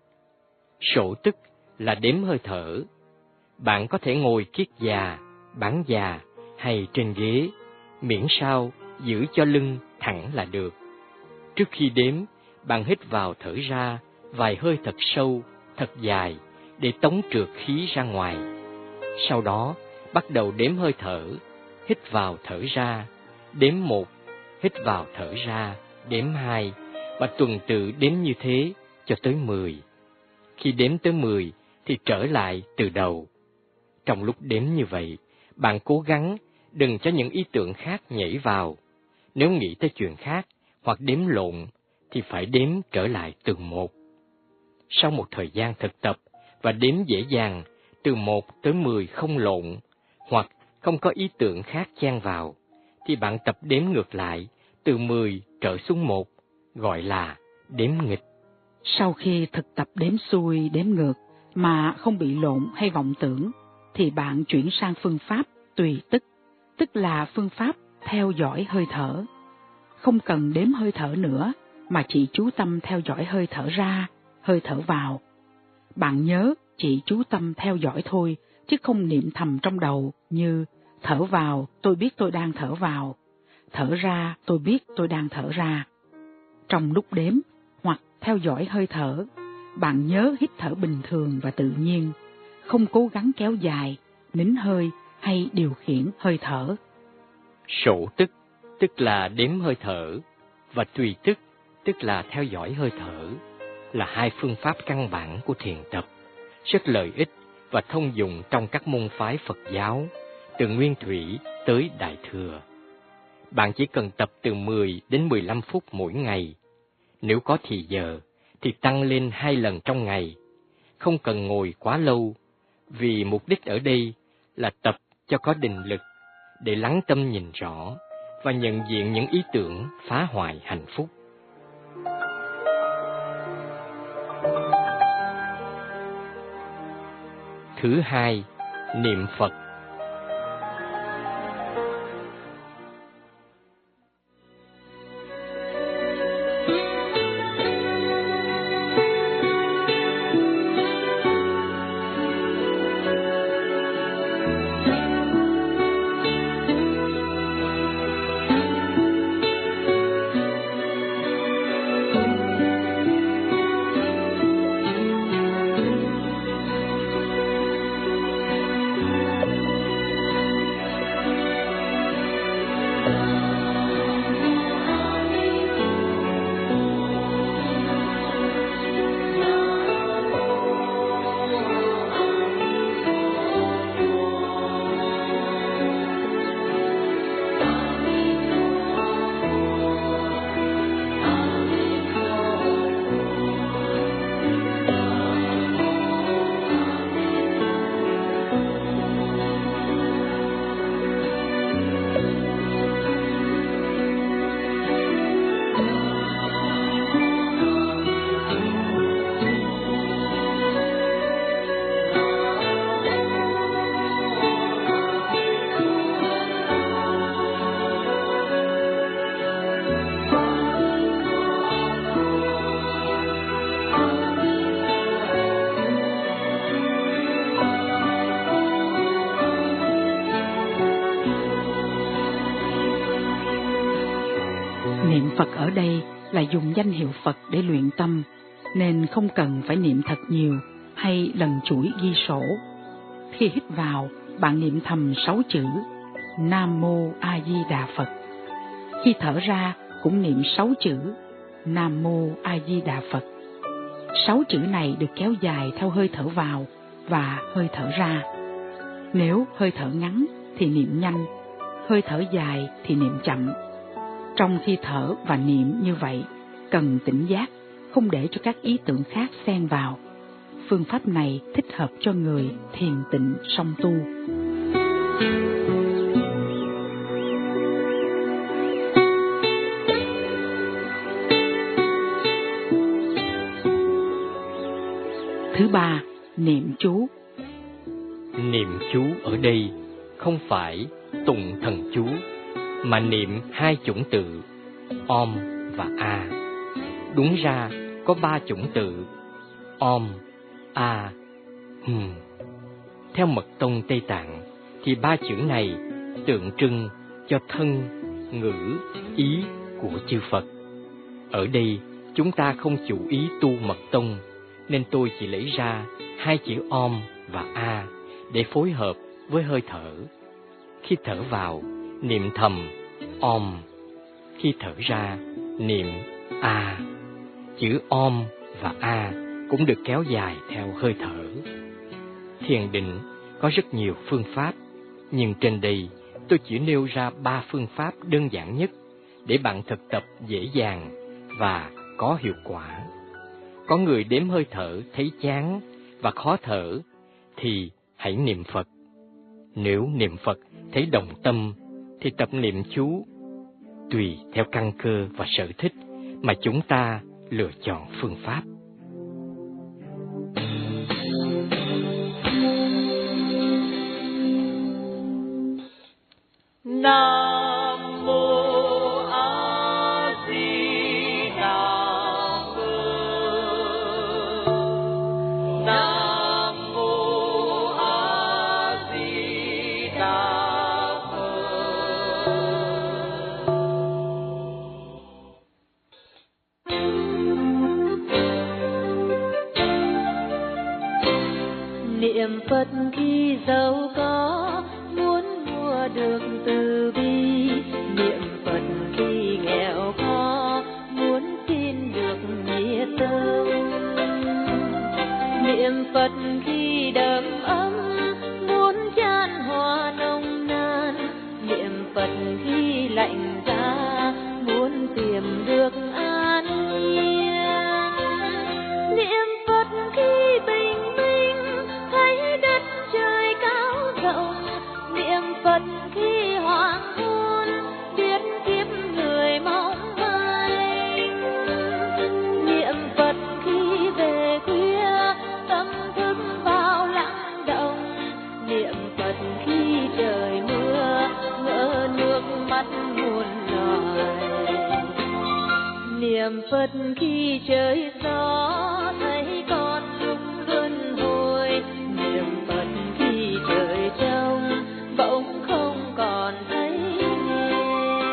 Sổ tức là đếm hơi thở. Bạn có thể ngồi kiết già, bán già hay trên ghế, miễn sao giữ cho lưng thẳng là được. Trước khi đếm, bạn hít vào thở ra vài hơi thật sâu, thật dài để tống trượt khí ra ngoài. Sau đó, bắt đầu đếm hơi thở, hít vào thở ra, đếm một, hít vào thở ra, đếm hai, và tuần tự đếm như thế cho tới mười. Khi đếm tới mười thì trở lại từ đầu. Trong lúc đếm như vậy, bạn cố gắng đừng cho những ý tưởng khác nhảy vào. Nếu nghĩ tới chuyện khác hoặc đếm lộn thì phải đếm trở lại từ một. Sau một thời gian thực tập và đếm dễ dàng từ một tới mười không lộn hoặc không có ý tưởng khác chen vào, thì bạn tập đếm ngược lại từ mười trở xuống một, gọi là đếm nghịch. Sau khi thực tập đếm xuôi, đếm ngược mà không bị lộn hay vọng tưởng, thì bạn chuyển sang phương pháp tùy tức, tức là phương pháp theo dõi hơi thở. Không cần đếm hơi thở nữa, mà chỉ chú tâm theo dõi hơi thở ra, hơi thở vào. Bạn nhớ chỉ chú tâm theo dõi thôi, chứ không niệm thầm trong đầu như thở vào tôi biết tôi đang thở vào, thở ra tôi biết tôi đang thở ra. Trong lúc đếm hoặc theo dõi hơi thở, bạn nhớ hít thở bình thường và tự nhiên, không cố gắng kéo dài, nín hơi hay điều khiển hơi thở. Sổ tức, tức là đếm hơi thở, và tùy tức, tức là theo dõi hơi thở, là hai phương pháp căn bản của thiền tập, rất lợi ích và thông dụng trong các môn phái Phật giáo, từ Nguyên Thủy tới Đại Thừa. Bạn chỉ cần tập từ mười đến mười lăm phút mỗi ngày. Nếu có thì giờ, thì tăng lên hai lần trong ngày. Không cần ngồi quá lâu, vì mục đích ở đây là tập cho có định lực, để lắng tâm nhìn rõ và nhận diện những ý tưởng phá hoại hạnh phúc. Thứ hai, niệm Phật. Niệm Phật ở đây là dùng danh hiệu Phật để luyện tâm, nên không cần phải niệm thật nhiều hay lần chuỗi ghi sổ. Khi hít vào, bạn niệm thầm sáu chữ Nam Mô A Di Đà Phật. Khi thở ra cũng niệm sáu chữ Nam Mô A Di Đà Phật. Sáu chữ này được kéo dài theo hơi thở vào và hơi thở ra. Nếu hơi thở ngắn thì niệm nhanh, hơi thở dài thì niệm chậm. Trong khi thở và niệm như vậy, cần tỉnh giác, không để cho các ý tưởng khác xen vào. Phương pháp này thích hợp cho người thiền tịnh song tu. Thứ ba, niệm chú. Niệm chú ở đây không phải tụng thần chú, mà niệm hai chủng tự Om và A. Đúng ra có ba chủng tự Om, A, Hum. Theo mật tông Tây Tạng thì ba chữ này tượng trưng cho thân, ngữ, ý của chư Phật. Ở đây chúng ta không chủ ý tu mật tông, nên tôi chỉ lấy ra hai chữ Om và A để phối hợp với hơi thở. Khi thở vào, niệm thầm Om. Khi thở ra, niệm A. Chữ Om và A cũng được kéo dài theo hơi thở. Thiền định có rất nhiều phương pháp, nhưng trên đây tôi chỉ nêu ra ba phương pháp đơn giản nhất để bạn thực tập dễ dàng và có hiệu quả. Có người đếm hơi thở thấy chán và khó thở thì hãy niệm Phật. Nếu niệm Phật thấy đồng tâm thì tập niệm chú. Tùy theo căn cơ và sở thích mà chúng ta lựa chọn phương pháp. Nam Mô A Di Đà Phật. Nam Mô A Di Đà Phật. Niệm Phật khi giàu có, muốn mua được từ bi. Niệm Phật khi nghèo khó, muốn xin được nghĩa tâm. Niệm Phật khi đầm ấm, muốn chan hòa nồng nàn. Niệm Phật khi lạnh giá, muốn tìm được an yên. Niệm Phật khi bình minh, thấy đất trời cao rộng. Niệm Phật khi hoàng hôn, biết kiếp người mong manh. Niệm Phật khi về khuya, tâm thức vào lặng động. Niệm Phật khi trời mưa, ngỡ nước mắt muôn loài. Niệm Phật khi trời gió, thấy con lúc luân hồi. Niệm Phật khi trời trong, bỗng không còn thấy nghe.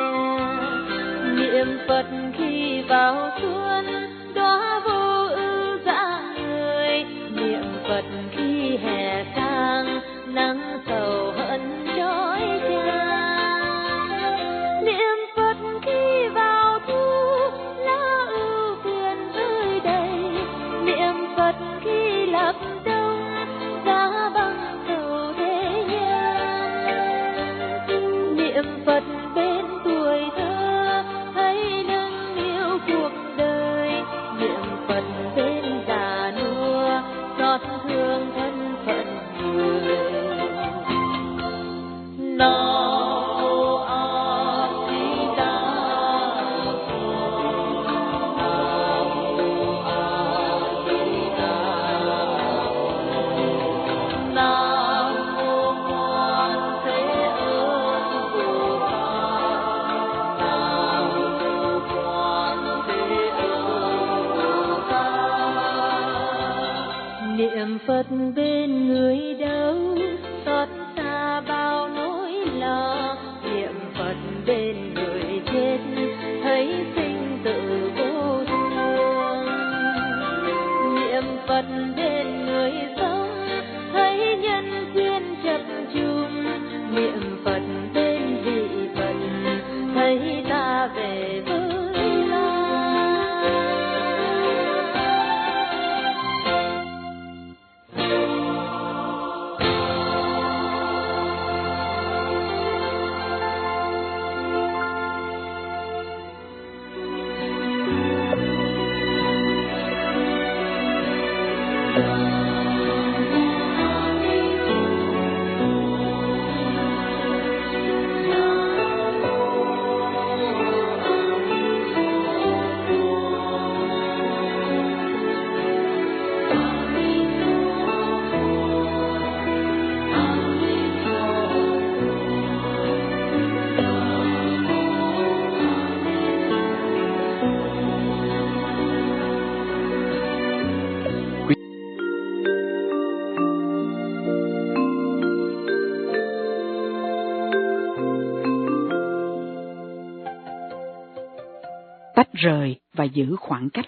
Niệm Phật khi vào xuân, đóa vô ưu rạng người. Niệm Phật khi hè sang, nắng sầu hận trói chang. Niệm Phật khi vào thu, lá ưu phiền rơi đầy. Niệm Phật khi lập đông, giá băng sầu thế nhân. Niệm Phật bên tuổi thơ, thấy nâng niu cuộc đời. ta về với lo. Tách rời và giữ khoảng cách.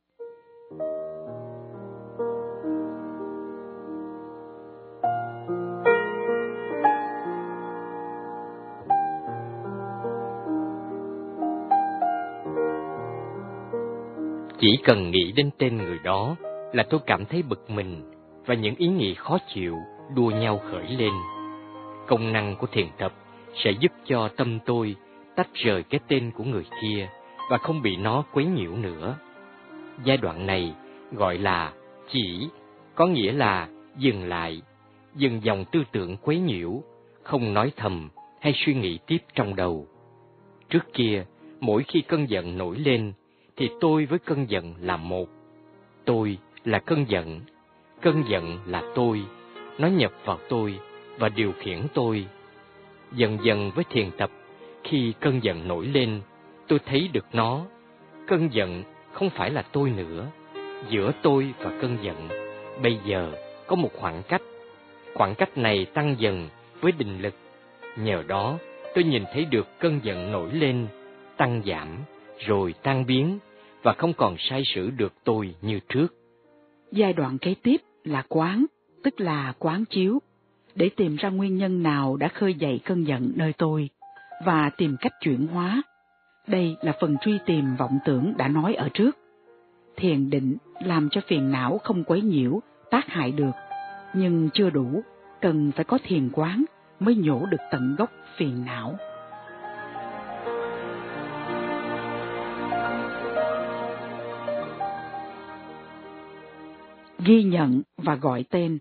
Chỉ cần nghĩ đến tên người đó là tôi cảm thấy bực mình và những ý nghĩ khó chịu đua nhau khởi lên. Công năng của thiền tập sẽ giúp cho tâm tôi tách rời cái tên của người kia và không bị nó quấy nhiễu nữa. Giai đoạn này gọi là chỉ, có nghĩa là dừng lại, dừng dòng tư tưởng quấy nhiễu, không nói thầm hay suy nghĩ tiếp trong đầu. Trước kia, mỗi khi cơn giận nổi lên, thì tôi với cơn giận là một. Tôi là cơn giận, cơn giận là tôi, nó nhập vào tôi và điều khiển tôi. Dần dần với thiền tập, khi cơn giận nổi lên, tôi thấy được nó. Cơn giận không phải là tôi nữa. Giữa tôi và cơn giận, bây giờ có một khoảng cách. Khoảng cách này tăng dần với định lực. Nhờ đó, tôi nhìn thấy được cơn giận nổi lên, tăng giảm, rồi tan biến, và không còn sai sử được tôi như trước. Giai đoạn kế tiếp là quán, tức là quán chiếu, để tìm ra nguyên nhân nào đã khơi dậy cơn giận nơi tôi, và tìm cách chuyển hóa. Đây là phần truy tìm vọng tưởng đã nói ở trước. Thiền định làm cho phiền não không quấy nhiễu, tác hại được, nhưng chưa đủ, cần phải có thiền quán mới nhổ được tận gốc phiền não. Ghi nhận và gọi tên.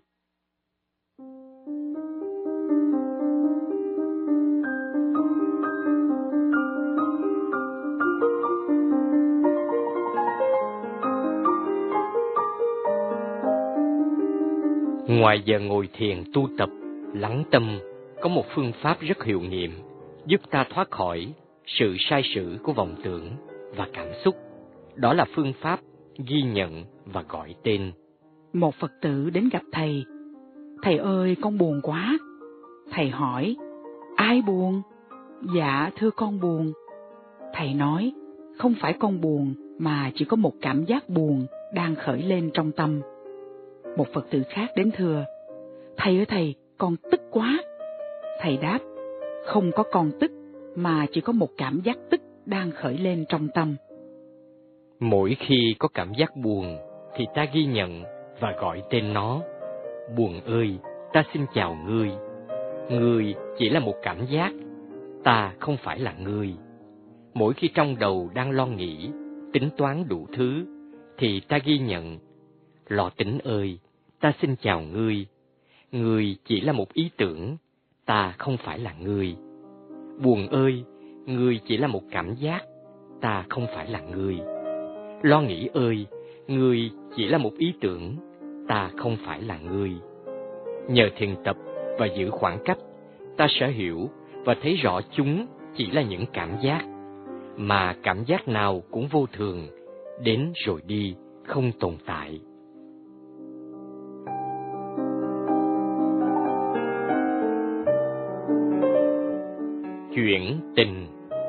Ngoài giờ ngồi thiền tu tập, lắng tâm, có một phương pháp rất hiệu nghiệm, giúp ta thoát khỏi sự sai sử của vọng tưởng và cảm xúc. Đó là phương pháp ghi nhận và gọi tên. Một Phật tử đến gặp thầy. Thầy ơi, con buồn quá. Thầy hỏi, ai buồn? Dạ, thưa con buồn. Thầy nói, không phải con buồn, mà chỉ có một cảm giác buồn đang khởi lên trong tâm. Một Phật tử khác đến thưa, thầy ơi thầy, con tức quá. Thầy đáp, không có con tức, mà chỉ có một cảm giác tức đang khởi lên trong tâm. Mỗi khi có cảm giác buồn, thì ta ghi nhận và gọi tên nó. Buồn ơi, ta xin chào ngươi. Ngươi chỉ là một cảm giác, ta không phải là ngươi. Mỗi khi trong đầu đang lo nghĩ, tính toán đủ thứ, thì ta ghi nhận. Lò tính ơi, ta xin chào ngươi. Ngươi chỉ là một ý tưởng, ta không phải là ngươi. Buồn ơi, ngươi chỉ là một cảm giác, ta không phải là ngươi. Lo nghĩ ơi, ngươi chỉ là một ý tưởng, ta không phải là ngươi. Nhờ thiền tập và giữ khoảng cách, ta sẽ hiểu và thấy rõ chúng chỉ là những cảm giác, mà cảm giác nào cũng vô thường, đến rồi đi, không tồn tại. Chuyển tình.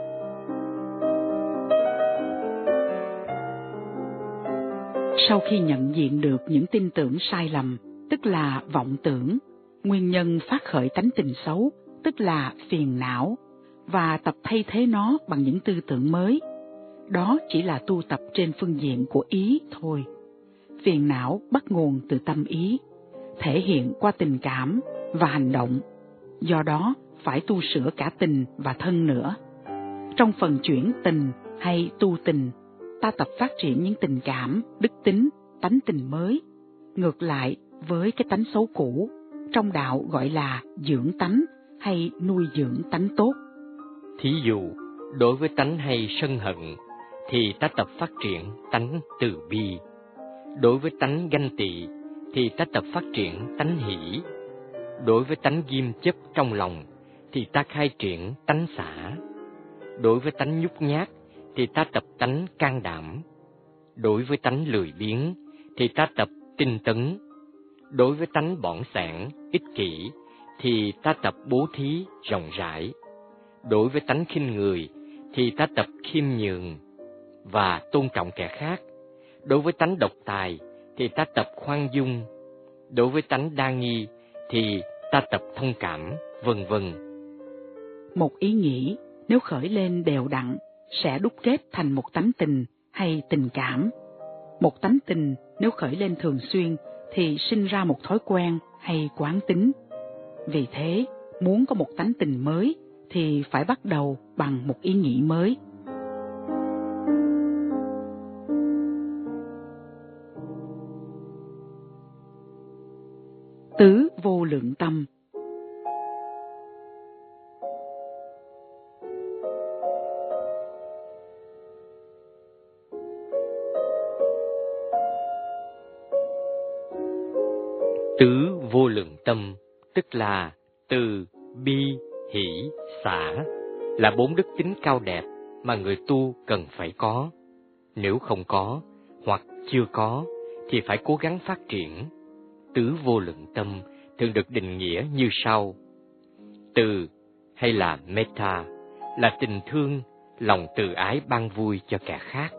Sau khi nhận diện được những tin tưởng sai lầm, tức là vọng tưởng, nguyên nhân phát khởi tánh tình xấu, tức là phiền não, và tập thay thế nó bằng những tư tưởng mới. Đó chỉ là tu tập trên phương diện của ý thôi. Phiền não bắt nguồn từ tâm ý, thể hiện qua tình cảm và hành động. Do đó, phải tu sửa cả tình và thân nữa. Trong phần chuyển tình hay tu tình, ta tập phát triển những tình cảm, đức tính, tánh tình mới. Ngược lại với cái tánh xấu cũ, trong đạo gọi là dưỡng tánh hay nuôi dưỡng tánh tốt. Thí dụ, đối với tánh hay sân hận, thì ta tập phát triển tánh từ bi. Đối với tánh ganh tị, thì ta tập phát triển tánh hỷ. Đối với tánh ghim chấp trong lòng, thì ta khai triển tánh xả. Đối với tánh nhút nhát, thì ta tập tánh can đảm. Đối với tánh lười biếng, thì ta tập tinh tấn. Đối với tánh bỏng sẻn, ích kỷ, thì ta tập bố thí rộng rãi. Đối với tánh khinh người, thì ta tập khiêm nhường và tôn trọng kẻ khác. Đối với tánh độc tài, thì ta tập khoan dung. Đối với tánh đa nghi, thì ta tập thông cảm, vân vân. Một ý nghĩ nếu khởi lên đều đặn sẽ đúc kết thành một tánh tình hay tình cảm. Một tánh tình nếu khởi lên thường xuyên thì sinh ra một thói quen hay quán tính. Vì thế, muốn có một tánh tình mới thì phải bắt đầu bằng một ý nghĩ mới. Tứ vô lượng tâm. Tứ vô lượng tâm, tức là từ, bi, hỷ, xả, là bốn đức tính cao đẹp mà người tu cần phải có. Nếu không có, hoặc chưa có, thì phải cố gắng phát triển. Tứ vô lượng tâm thường được định nghĩa như sau. Từ, hay là metta, là tình thương, lòng từ ái ban vui cho kẻ khác.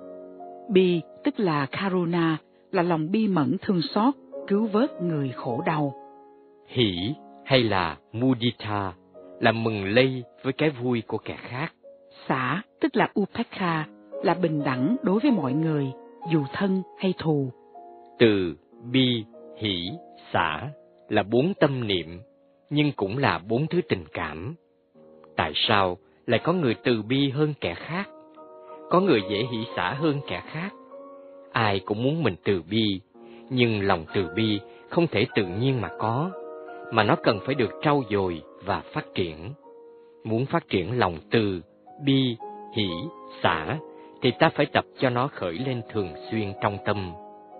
Bi, tức là karuna, là lòng bi mẫn thương xót, cứu vớt người khổ đau. Hỷ, hay là mudita, là mừng lây với cái vui của kẻ khác. Xả, tức là upekha, là bình đẳng đối với mọi người, dù thân hay thù. Từ, bi, hỷ, xả là bốn tâm niệm, nhưng cũng là bốn thứ tình cảm. Tại sao lại có người từ bi hơn kẻ khác? Có người dễ hỷ xả hơn kẻ khác? Ai cũng muốn mình từ bi, nhưng lòng từ bi không thể tự nhiên mà có, mà nó cần phải được trau dồi và phát triển. Muốn phát triển lòng từ, bi, hỷ, xả, thì ta phải tập cho nó khởi lên thường xuyên trong tâm.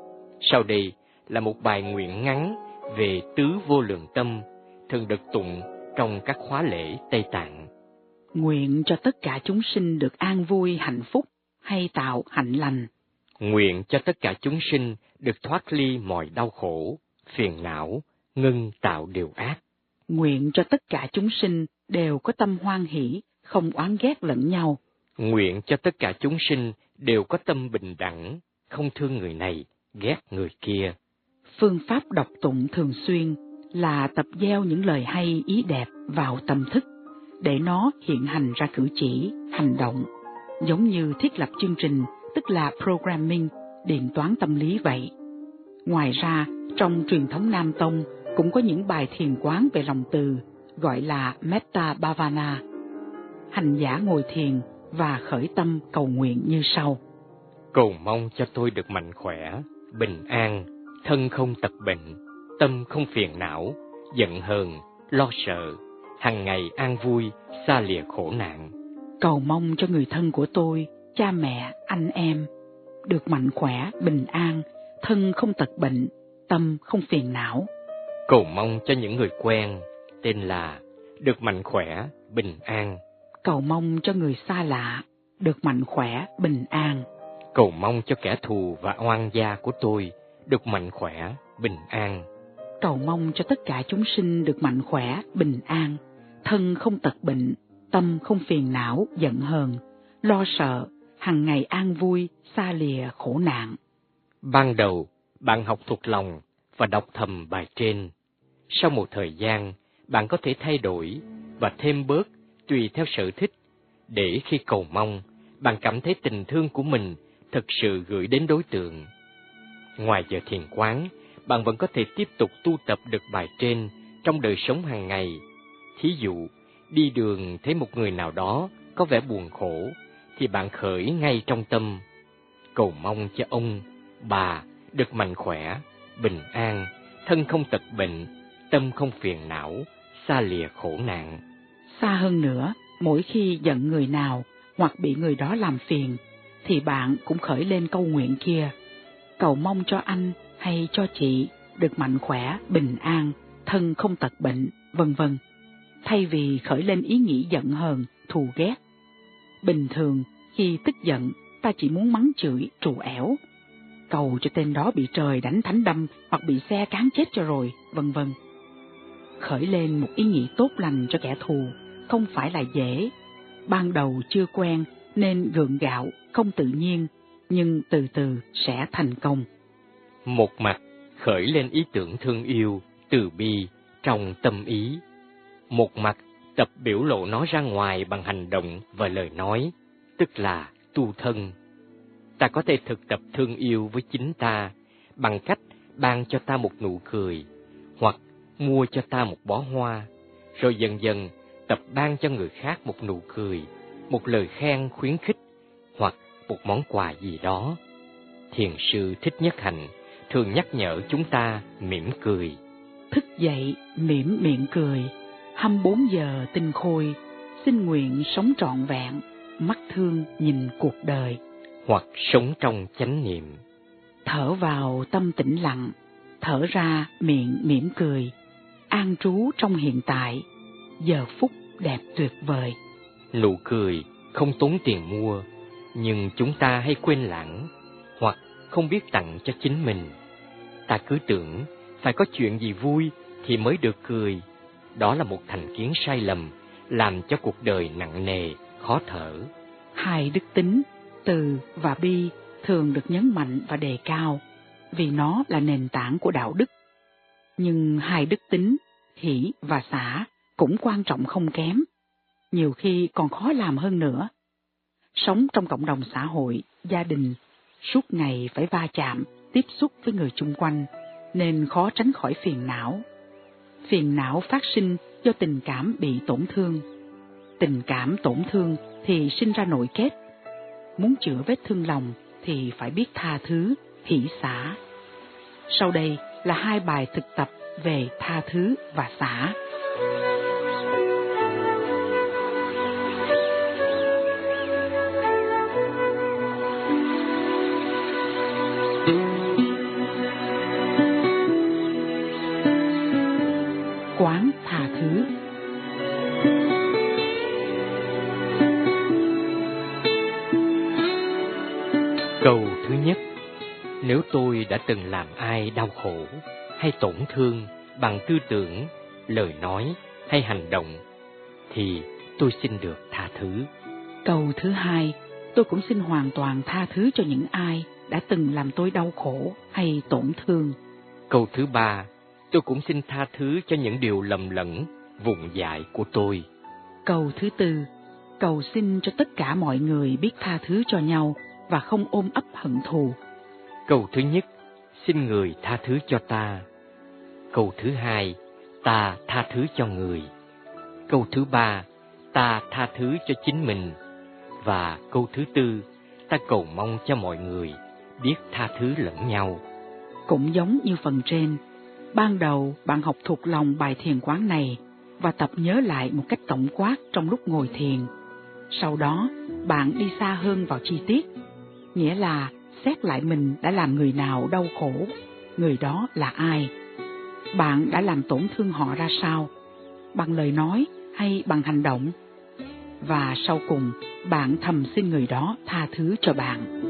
Sau đây là một bài nguyện ngắn về tứ vô lượng tâm, thường được tụng trong các khóa lễ Tây Tạng. Nguyện cho tất cả chúng sinh được an vui hạnh phúc, hay tạo hạnh lành. Nguyện cho tất cả chúng sinh được thoát ly mọi đau khổ, phiền não, ngưng tạo điều ác. Nguyện cho tất cả chúng sinh đều có tâm hoan hỷ, không oán ghét lẫn nhau. Nguyện cho tất cả chúng sinh đều có tâm bình đẳng, không thương người này, ghét người kia. Phương pháp đọc tụng thường xuyên là tập gieo những lời hay ý đẹp vào tâm thức, để nó hiện hành ra cử chỉ, hành động, giống như thiết lập chương trình, tức là programming, điện toán tâm lý vậy. Ngoài ra, trong truyền thống Nam Tông cũng có những bài thiền quán về lòng từ, gọi là Metta Bhavana. Hành giả ngồi thiền và khởi tâm cầu nguyện như sau. Cầu mong cho tôi được mạnh khỏe, bình an, thân không tật bệnh, tâm không phiền não, giận hờn, lo sợ, hằng ngày an vui, xa lìa khổ nạn. Cầu mong cho người thân của tôi, cha mẹ, anh em, được mạnh khỏe, bình an, thân không tật bệnh, tâm không phiền não. Cầu mong cho những người quen, tên là, được mạnh khỏe, bình an. Cầu mong cho người xa lạ, được mạnh khỏe, bình an. Cầu mong cho kẻ thù và oan gia của tôi, được mạnh khỏe, bình an. Cầu mong cho tất cả chúng sinh được mạnh khỏe, bình an, thân không tật bệnh, tâm không phiền não, giận hờn, lo sợ, hằng ngày an vui, xa lìa khổ nạn. Ban đầu, bạn học thuộc lòng và đọc thầm bài trên. Sau một thời gian, bạn có thể thay đổi và thêm bớt tùy theo sở thích để khi cầu mong, bạn cảm thấy tình thương của mình thực sự gửi đến đối tượng. Ngoài giờ thiền quán, bạn vẫn có thể tiếp tục tu tập được bài trên trong đời sống hàng ngày. Thí dụ, đi đường thấy một người nào đó có vẻ buồn khổ, thì bạn khởi ngay trong tâm, cầu mong cho ông, bà được mạnh khỏe, bình an, thân không tật bệnh, tâm không phiền não, xa lìa khổ nạn. Xa hơn nữa, mỗi khi giận người nào hoặc bị người đó làm phiền, thì bạn cũng khởi lên câu nguyện kia, cầu mong cho anh hay cho chị được mạnh khỏe, bình an, thân không tật bệnh, vân vân, thay vì khởi lên ý nghĩ giận hờn, thù ghét. Bình thường, khi tức giận, ta chỉ muốn mắng chửi, trù ẻo, cầu cho tên đó bị trời đánh thánh đâm hoặc bị xe cán chết cho rồi, vân vân. Khởi lên một ý nghĩ tốt lành cho kẻ thù không phải là dễ. Ban đầu chưa quen nên gượng gạo, không tự nhiên, nhưng từ từ sẽ thành công. Một mặt, khởi lên ý tưởng thương yêu, từ bi trong tâm ý. Một mặt, tập biểu lộ nó ra ngoài bằng hành động và lời nói, tức là tu thân. Ta có thể thực tập thương yêu với chính ta bằng cách ban cho ta một nụ cười, hoặc mua cho ta một bó hoa, rồi dần dần tập ban cho người khác một nụ cười, một lời khen khuyến khích, hoặc một món quà gì đó. Thiền sư Thích Nhất Hạnh thường nhắc nhở chúng ta mỉm cười. Thức dậy mỉm miệng cười, hai mươi bốn giờ tinh khôi, xin nguyện sống trọn vẹn, mắt thương nhìn cuộc đời. Hoặc sống trong chánh niệm. Thở vào tâm tĩnh lặng, thở ra miệng mỉm cười, an trú trong hiện tại, giờ phút đẹp tuyệt vời. Nụ cười không tốn tiền mua, nhưng chúng ta hay quên lãng, hoặc không biết tặng cho chính mình. Ta cứ tưởng phải có chuyện gì vui thì mới được cười. Đó là một thành kiến sai lầm, làm cho cuộc đời nặng nề, khó thở. Hai đức tính, từ và bi, thường được nhấn mạnh và đề cao, vì nó là nền tảng của đạo đức. Nhưng hai đức tính, hỷ và xả, cũng quan trọng không kém, nhiều khi còn khó làm hơn nữa. Sống trong cộng đồng xã hội, gia đình, suốt ngày phải va chạm, tiếp xúc với người chung quanh, nên khó tránh khỏi phiền não. Phiền não phát sinh do tình cảm bị tổn thương. Tình cảm tổn thương thì sinh ra nội kết. Muốn chữa vết thương lòng thì phải biết tha thứ, hỷ xả. Sau đây là hai bài thực tập về tha thứ và xả. Quán tha thứ. Câu thứ nhất: nếu tôi đã từng làm ai đau khổ hay tổn thương bằng tư tưởng, lời nói hay hành động, thì tôi xin được tha thứ. Câu thứ hai: tôi cũng xin hoàn toàn tha thứ cho những ai đã từng làm tôi đau khổ hay tổn thương. Câu thứ ba: tôi cũng xin tha thứ cho những điều lầm lẫn, vụng dại của tôi. Câu thứ tư: cầu xin cho tất cả mọi người biết tha thứ cho nhau và không ôm ấp hận thù. Câu thứ nhất: xin người tha thứ cho ta. Câu thứ hai: ta tha thứ cho người. Câu thứ ba: ta tha thứ cho chính mình. Và câu thứ tư: ta cầu mong cho mọi người biết tha thứ lẫn nhau. Cũng giống như phần trên, ban đầu bạn học thuộc lòng bài thiền quán này và tập nhớ lại một cách tổng quát trong lúc ngồi thiền. Sau đó, bạn đi xa hơn vào chi tiết, nghĩa là xét lại mình đã làm người nào đau khổ, người đó là ai. Bạn đã làm tổn thương họ ra sao, bằng lời nói hay bằng hành động. Và sau cùng, bạn thầm xin người đó tha thứ cho bạn.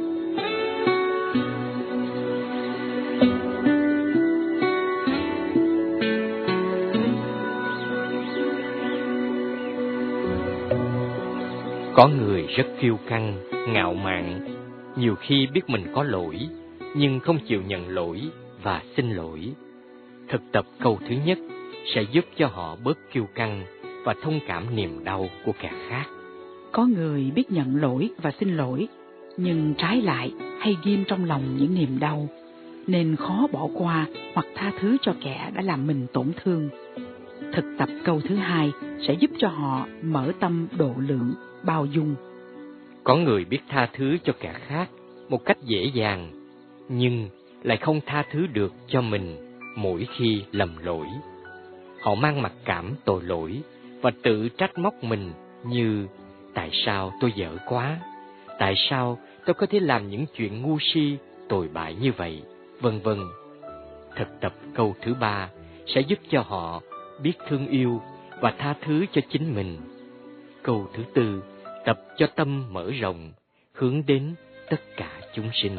Có người rất kiêu căng, ngạo mạn, nhiều khi biết mình có lỗi, nhưng không chịu nhận lỗi và xin lỗi. Thực tập câu thứ nhất sẽ giúp cho họ bớt kiêu căng và thông cảm niềm đau của kẻ khác. Có người biết nhận lỗi và xin lỗi, nhưng trái lại hay ghim trong lòng những niềm đau, nên khó bỏ qua hoặc tha thứ cho kẻ đã làm mình tổn thương. Thực tập câu thứ hai sẽ giúp cho họ mở tâm độ lượng, bao dung. Có người biết tha thứ cho kẻ khác một cách dễ dàng, nhưng lại không tha thứ được cho mình mỗi khi lầm lỗi. Họ mang mặc cảm tội lỗi và tự trách móc mình như: tại sao tôi dở quá, tại sao tôi có thể làm những chuyện ngu si, tồi bại như vậy, vân vân. Thực tập câu thứ ba sẽ giúp cho họ biết thương yêu và tha thứ cho chính mình. Câu thứ tư tập cho tâm mở rộng, hướng đến tất cả chúng sinh.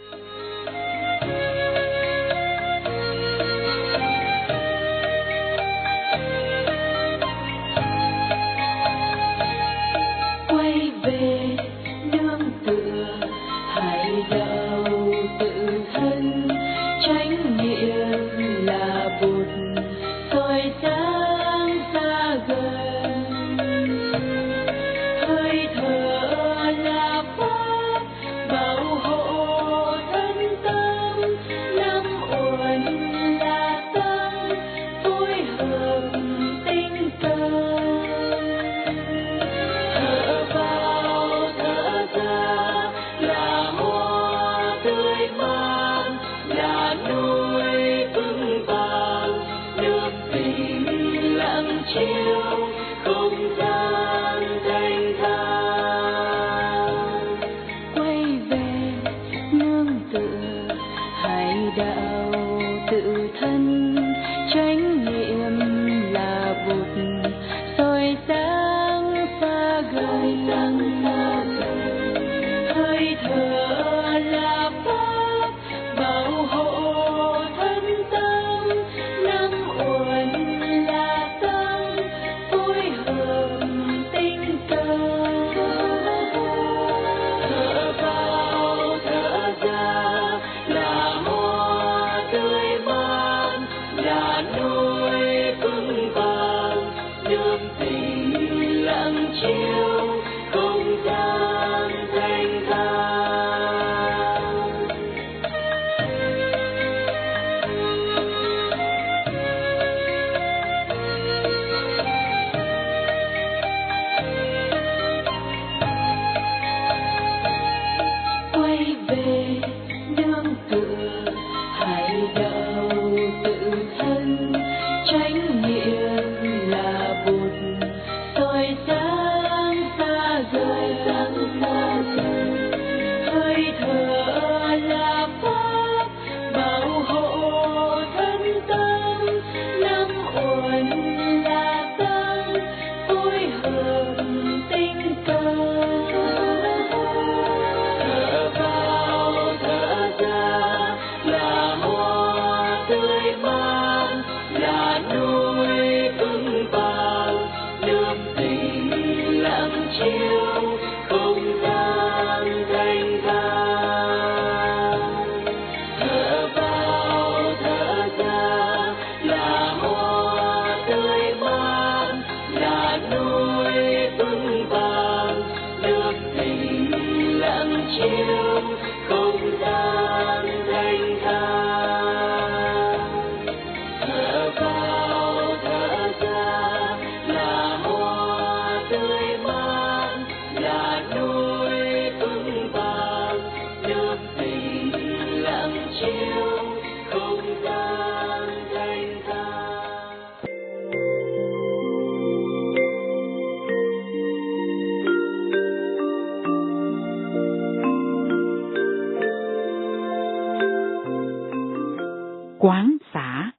Quay về nương tựa hãy đạo tự thân, chánh niệm là bụt soi sáng xa gần, hơi thở là pháp bảo hộ thân tâm, năm uẩn là tâm phối hợp tinh tấn. Thở vào thở ra là hoa tươi mát, là núi vững vàng, nước tình lặng chiếu không gian thanh thản. Quay về nương tựa hãy đạo tự thân, chánh niệm là bụt soi sáng xa gần, hơi thở là pháp bảo hộ thân tâm, năm uẩn là tâm phối hợp tinh tấn. Thở vào thở ra là hoa tươi mát, là núi vững vàng, nước tình lặng chiếu không gian thanh thản. Quay về nương tựa hãy đạo tự thân, chánh niệm là bụt soi sáng xa gần, hơi thở là pháp bảo hộ thân tâm, năm uẩn là tâm phối hợp tinh tấn. Thở vào thở ra là hoa tươi mát, là núi vững vàng, nước tình lặng chiếu không gian thanh thản. Thở vào thở ra là hoa tươi mát, là núi vững vàng, nước tình lặng chiếu không gian thanh thản. Thở vào thở ra là hoa tươi mát, là núi vững vàng, nước tình lặng chiếu không gian thanh thản. Quán xả.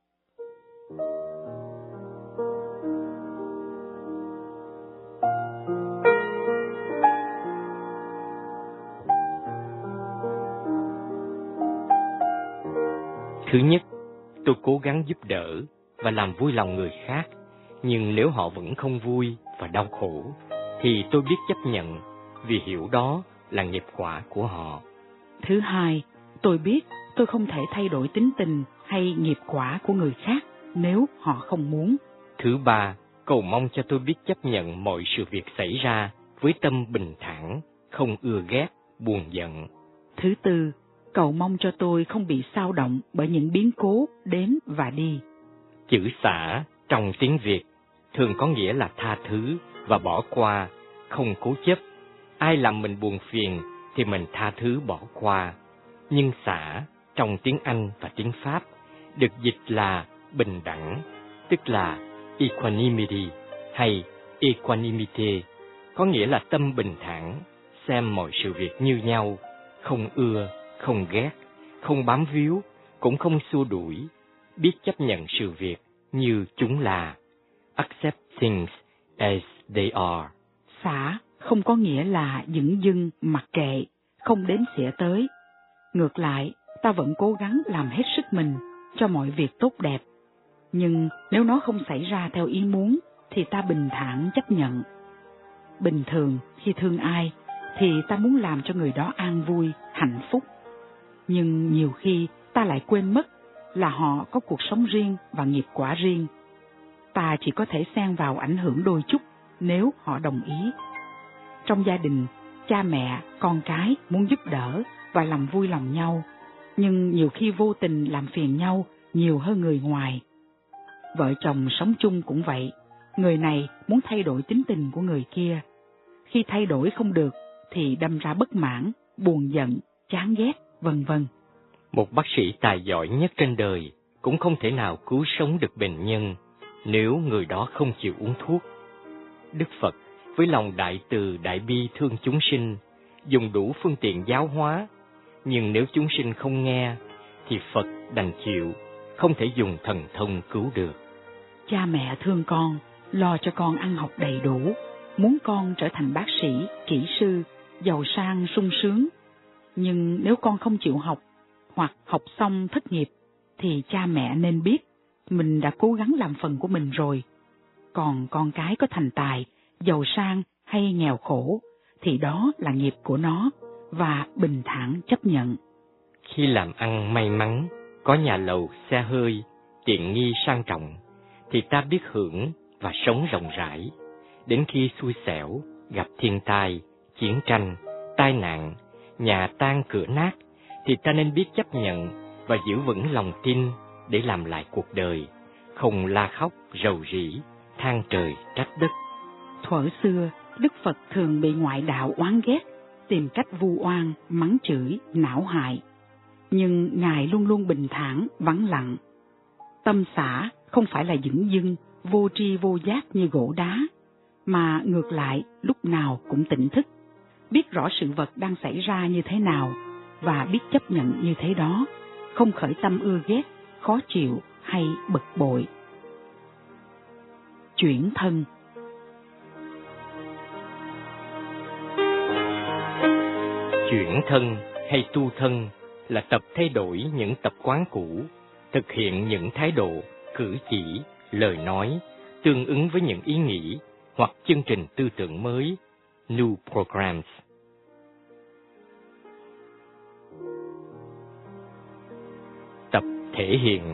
Thứ nhất, tôi cố gắng giúp đỡ và làm vui lòng người khác, nhưng nếu họ vẫn không vui và đau khổ, thì tôi biết chấp nhận, vì hiểu đó là nghiệp quả của họ. Thứ hai, tôi biết tôi không thể thay đổi tính tình hay nghiệp quả của người khác nếu họ không muốn. Thứ ba, cầu mong cho tôi biết chấp nhận mọi sự việc xảy ra với tâm bình thản, không ưa ghét, buồn giận. Thứ tư, cầu mong cho tôi không bị xao động bởi những biến cố đến và đi. Chữ xả trong tiếng Việt thường có nghĩa là tha thứ và bỏ qua, không cố chấp. Ai làm mình buồn phiền thì mình tha thứ bỏ qua. Nhưng xả trong tiếng Anh và tiếng Pháp được dịch là bình đẳng, tức là equanimity hay equanimité, có nghĩa là tâm bình thản, xem mọi sự việc như nhau, không ưa, không ghét, không bám víu, cũng không xua đuổi, biết chấp nhận sự việc như chúng là. Accept things as they are. Xả không có nghĩa là dửng dưng mặc kệ, không đếm xỉa tới. Ngược lại, ta vẫn cố gắng làm hết sức mình cho mọi việc tốt đẹp. Nhưng nếu nó không xảy ra theo ý muốn, thì ta bình thản chấp nhận. Bình thường, khi thương ai, thì ta muốn làm cho người đó an vui, hạnh phúc. Nhưng nhiều khi ta lại quên mất là họ có cuộc sống riêng và nghiệp quả riêng. Ta chỉ có thể xen vào ảnh hưởng đôi chút nếu họ đồng ý. Trong gia đình, cha mẹ, con cái muốn giúp đỡ và làm vui lòng nhau, nhưng nhiều khi vô tình làm phiền nhau nhiều hơn người ngoài. Vợ chồng sống chung cũng vậy, người này muốn thay đổi tính tình của người kia. Khi thay đổi không được thì đâm ra bất mãn, buồn giận, chán ghét, vân vân. Một bác sĩ tài giỏi nhất trên đời cũng không thể nào cứu sống được bệnh nhân nếu người đó không chịu uống thuốc. Đức Phật với lòng đại từ đại bi thương chúng sinh, dùng đủ phương tiện giáo hóa, nhưng nếu chúng sinh không nghe thì Phật đành chịu, không thể dùng thần thông cứu được. Cha mẹ thương con, lo cho con ăn học đầy đủ, muốn con trở thành bác sĩ, kỹ sư, giàu sang sung sướng. Nhưng nếu con không chịu học, hoặc học xong thất nghiệp, thì cha mẹ nên biết mình đã cố gắng làm phần của mình rồi. Còn con cái có thành tài, giàu sang hay nghèo khổ, thì đó là nghiệp của nó, và bình thản chấp nhận. Khi làm ăn may mắn, có nhà lầu, xe hơi, tiện nghi sang trọng, thì ta biết hưởng và sống rộng rãi. Đến khi xui xẻo, gặp thiên tai, chiến tranh, tai nạn, nhà tan cửa nát, thì ta nên biết chấp nhận và giữ vững lòng tin để làm lại cuộc đời, không la khóc, rầu rĩ, than trời trách đất. Thuở xưa, Đức Phật thường bị ngoại đạo oán ghét, tìm cách vu oan, mắng chửi, não hại. Nhưng Ngài luôn luôn bình thản, vắng lặng. Tâm xả không phải là dửng dưng, vô tri vô giác như gỗ đá, mà ngược lại lúc nào cũng tỉnh thức, biết rõ sự vật đang xảy ra như thế nào và biết chấp nhận như thế đó, không khởi tâm ưa ghét, khó chịu hay bực bội. Chuyển thân. Chuyển thân hay tu thân là tập thay đổi những tập quán cũ, thực hiện những thái độ, cử chỉ, lời nói tương ứng với những ý nghĩ hoặc chương trình tư tưởng mới, new programs. Tập thể hiện.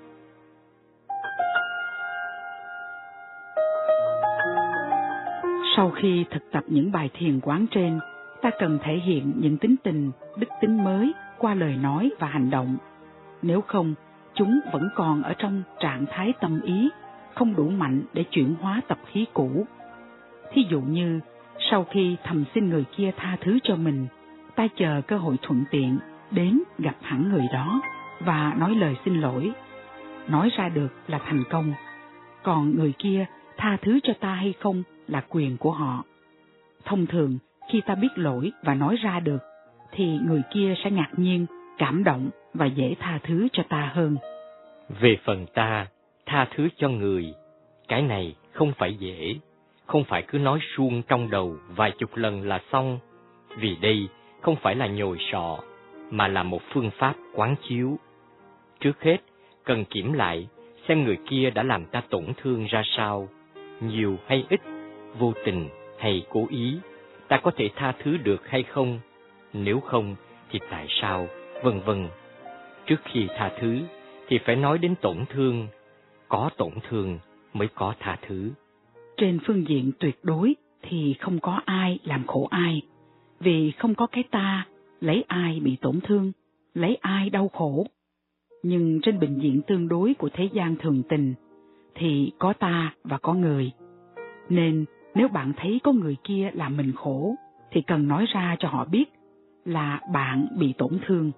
Sau khi thực tập những bài thiền quán trên, ta cần thể hiện những tính tình, đức tính mới qua lời nói và hành động. Nếu không, chúng vẫn còn ở trong trạng thái tâm ý, không đủ mạnh để chuyển hóa tập khí cũ. Thí dụ như, sau khi thầm xin người kia tha thứ cho mình, ta chờ cơ hội thuận tiện đến gặp hẳn người đó và nói lời xin lỗi. Nói ra được là thành công, còn người kia tha thứ cho ta hay không là quyền của họ. Thông thường, khi ta biết lỗi và nói ra được, thì người kia sẽ ngạc nhiên, cảm động và dễ tha thứ cho ta hơn. Về phần ta, tha thứ cho người, cái này không phải dễ, không phải cứ nói suông trong đầu vài chục lần là xong, vì đây không phải là nhồi sọ, mà là một phương pháp quán chiếu. Trước hết, cần kiểm lại xem người kia đã làm ta tổn thương ra sao, nhiều hay ít, vô tình hay cố ý, ta có thể tha thứ được hay không, nếu không thì tại sao, vân vân. Trước khi tha thứ thì phải nói đến tổn thương, có tổn thương mới có tha thứ. Trên phương diện tuyệt đối thì không có ai làm khổ ai, vì không có cái ta, lấy ai bị tổn thương, lấy ai đau khổ. Nhưng trên bình diện tương đối của thế gian thường tình, thì có ta và có người. Nên nếu bạn thấy có người kia làm mình khổ, thì cần nói ra cho họ biết là bạn bị tổn thương.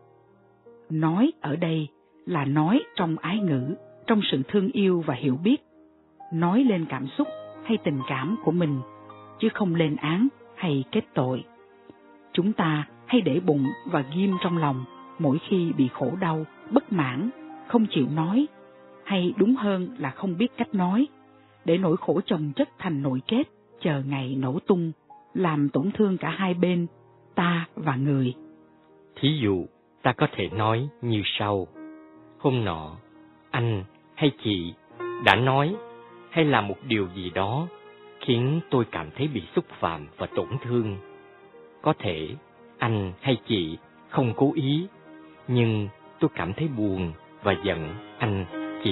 Nói ở đây là nói trong ái ngữ, trong sự thương yêu và hiểu biết, nói lên cảm xúc hay tình cảm của mình, chứ không lên án hay kết tội. Chúng ta hay để bụng và ghim trong lòng mỗi khi bị khổ đau, bất mãn, không chịu nói, hay đúng hơn là không biết cách nói, để nỗi khổ chồng chất thành nội kết, chờ ngày nổ tung, làm tổn thương cả hai bên, ta và người. Thí dụ, ta có thể nói như sau: hôm nọ, anh hay chị đã nói hay làm một điều gì đó khiến tôi cảm thấy bị xúc phạm và tổn thương. Có thể anh hay chị không cố ý, nhưng tôi cảm thấy buồn và giận anh, chị.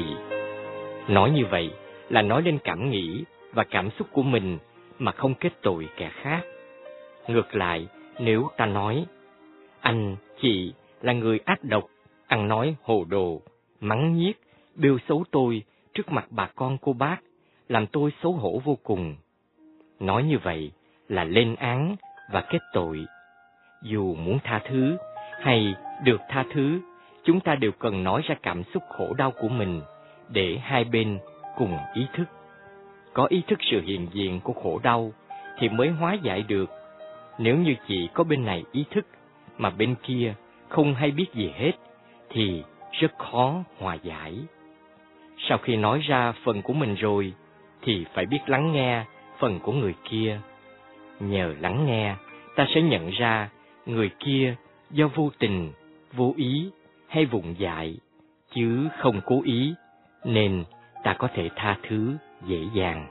Nói như vậy là nói lên cảm nghĩ và cảm xúc của mình mà không kết tội kẻ khác. Ngược lại, nếu ta nói anh, chị là người ác độc, ăn nói hồ đồ, mắng nhiếc, bêu xấu tôi trước mặt bà con cô bác, làm tôi xấu hổ vô cùng. Nói như vậy là lên án và kết tội. Dù muốn tha thứ hay được tha thứ, chúng ta đều cần nói ra cảm xúc khổ đau của mình để hai bên cùng ý thức. Có ý thức sự hiện diện của khổ đau thì mới hóa giải được. Nếu như chỉ có bên này ý thức mà bên kia không hay biết gì hết thì rất khó hòa giải. Sau khi nói ra phần của mình rồi thì phải biết lắng nghe phần của người kia. Nhờ lắng nghe, ta sẽ nhận ra người kia do vô tình, vô ý hay vụng dại, chứ không cố ý, nên ta có thể tha thứ dễ dàng.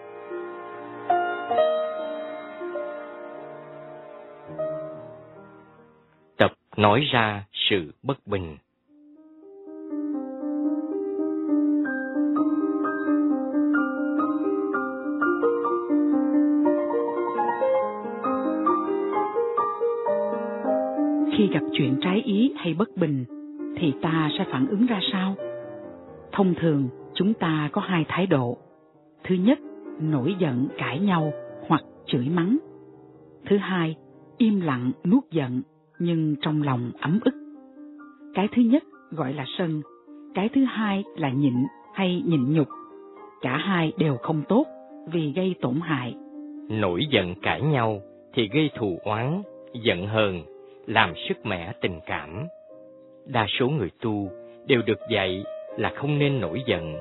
Tập nói ra sự bất bình. Khi gặp chuyện trái ý hay bất bình, thì ta sẽ phản ứng ra sao? Thông thường, chúng ta có hai thái độ. Thứ nhất, nổi giận cãi nhau hoặc chửi mắng. Thứ hai, im lặng nuốt giận nhưng trong lòng ấm ức. Cái thứ nhất gọi là sân, cái thứ hai là nhịn hay nhịn nhục. Cả hai đều không tốt vì gây tổn hại. Nổi giận cãi nhau thì gây thù oán, giận hờn, làm sức mẻ tình cảm. Đa số người tu đều được dạy là không nên nổi giận.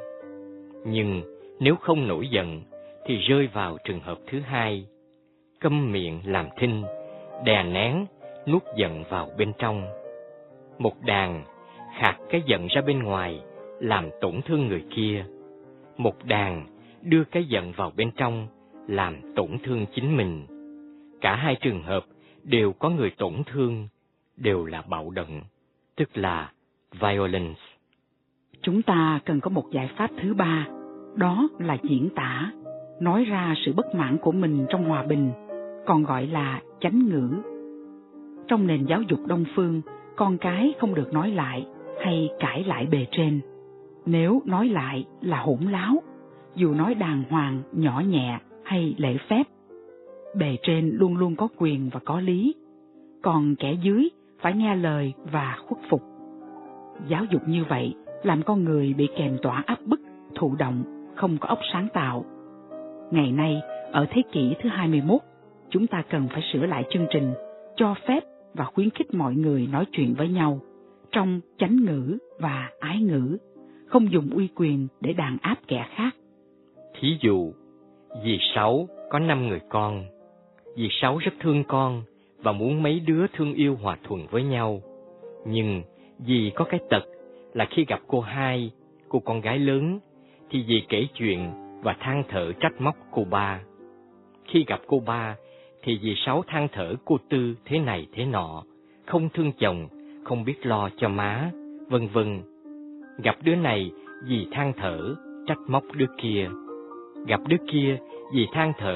Nhưng nếu không nổi giận thì rơi vào trường hợp thứ hai, câm miệng làm thinh, đè nén, nuốt giận vào bên trong. Một đàn khạc cái giận ra bên ngoài, làm tổn thương người kia. Một đàn đưa cái giận vào bên trong, làm tổn thương chính mình. Cả hai trường hợp đều có người tổn thương, đều là bạo động, tức là violence. Chúng ta cần có một giải pháp thứ ba, đó là diễn tả, nói ra sự bất mãn của mình trong hòa bình, còn gọi là chánh ngữ. Trong nền giáo dục Đông phương, con cái không được nói lại hay cãi lại bề trên. Nếu nói lại là hỗn láo, dù nói đàng hoàng, nhỏ nhẹ hay lễ phép. Bề trên luôn luôn có quyền và có lý, còn kẻ dưới phải nghe lời và khuất phục. Giáo dục như vậy làm con người bị kèm tỏa áp bức, thụ động, không có óc sáng tạo. Ngày nay, ở thế kỷ thứ hai mươi mốt, chúng ta cần phải sửa lại chương trình, cho phép và khuyến khích mọi người nói chuyện với nhau trong chánh ngữ và ái ngữ, không dùng uy quyền để đàn áp kẻ khác. Thí dụ, dì Sáu có năm người con. Dì Sáu rất thương con và muốn mấy đứa thương yêu hòa thuận với nhau. Nhưng dì có cái tật là khi gặp cô hai, cô con gái lớn, thì dì kể chuyện và than thở trách móc cô ba. Khi gặp cô ba, thì dì Sáu than thở cô Tư thế này thế nọ, không thương chồng, không biết lo cho má, vân vân. Gặp đứa này, dì than thở, trách móc đứa kia. Gặp đứa kia, dì than thở,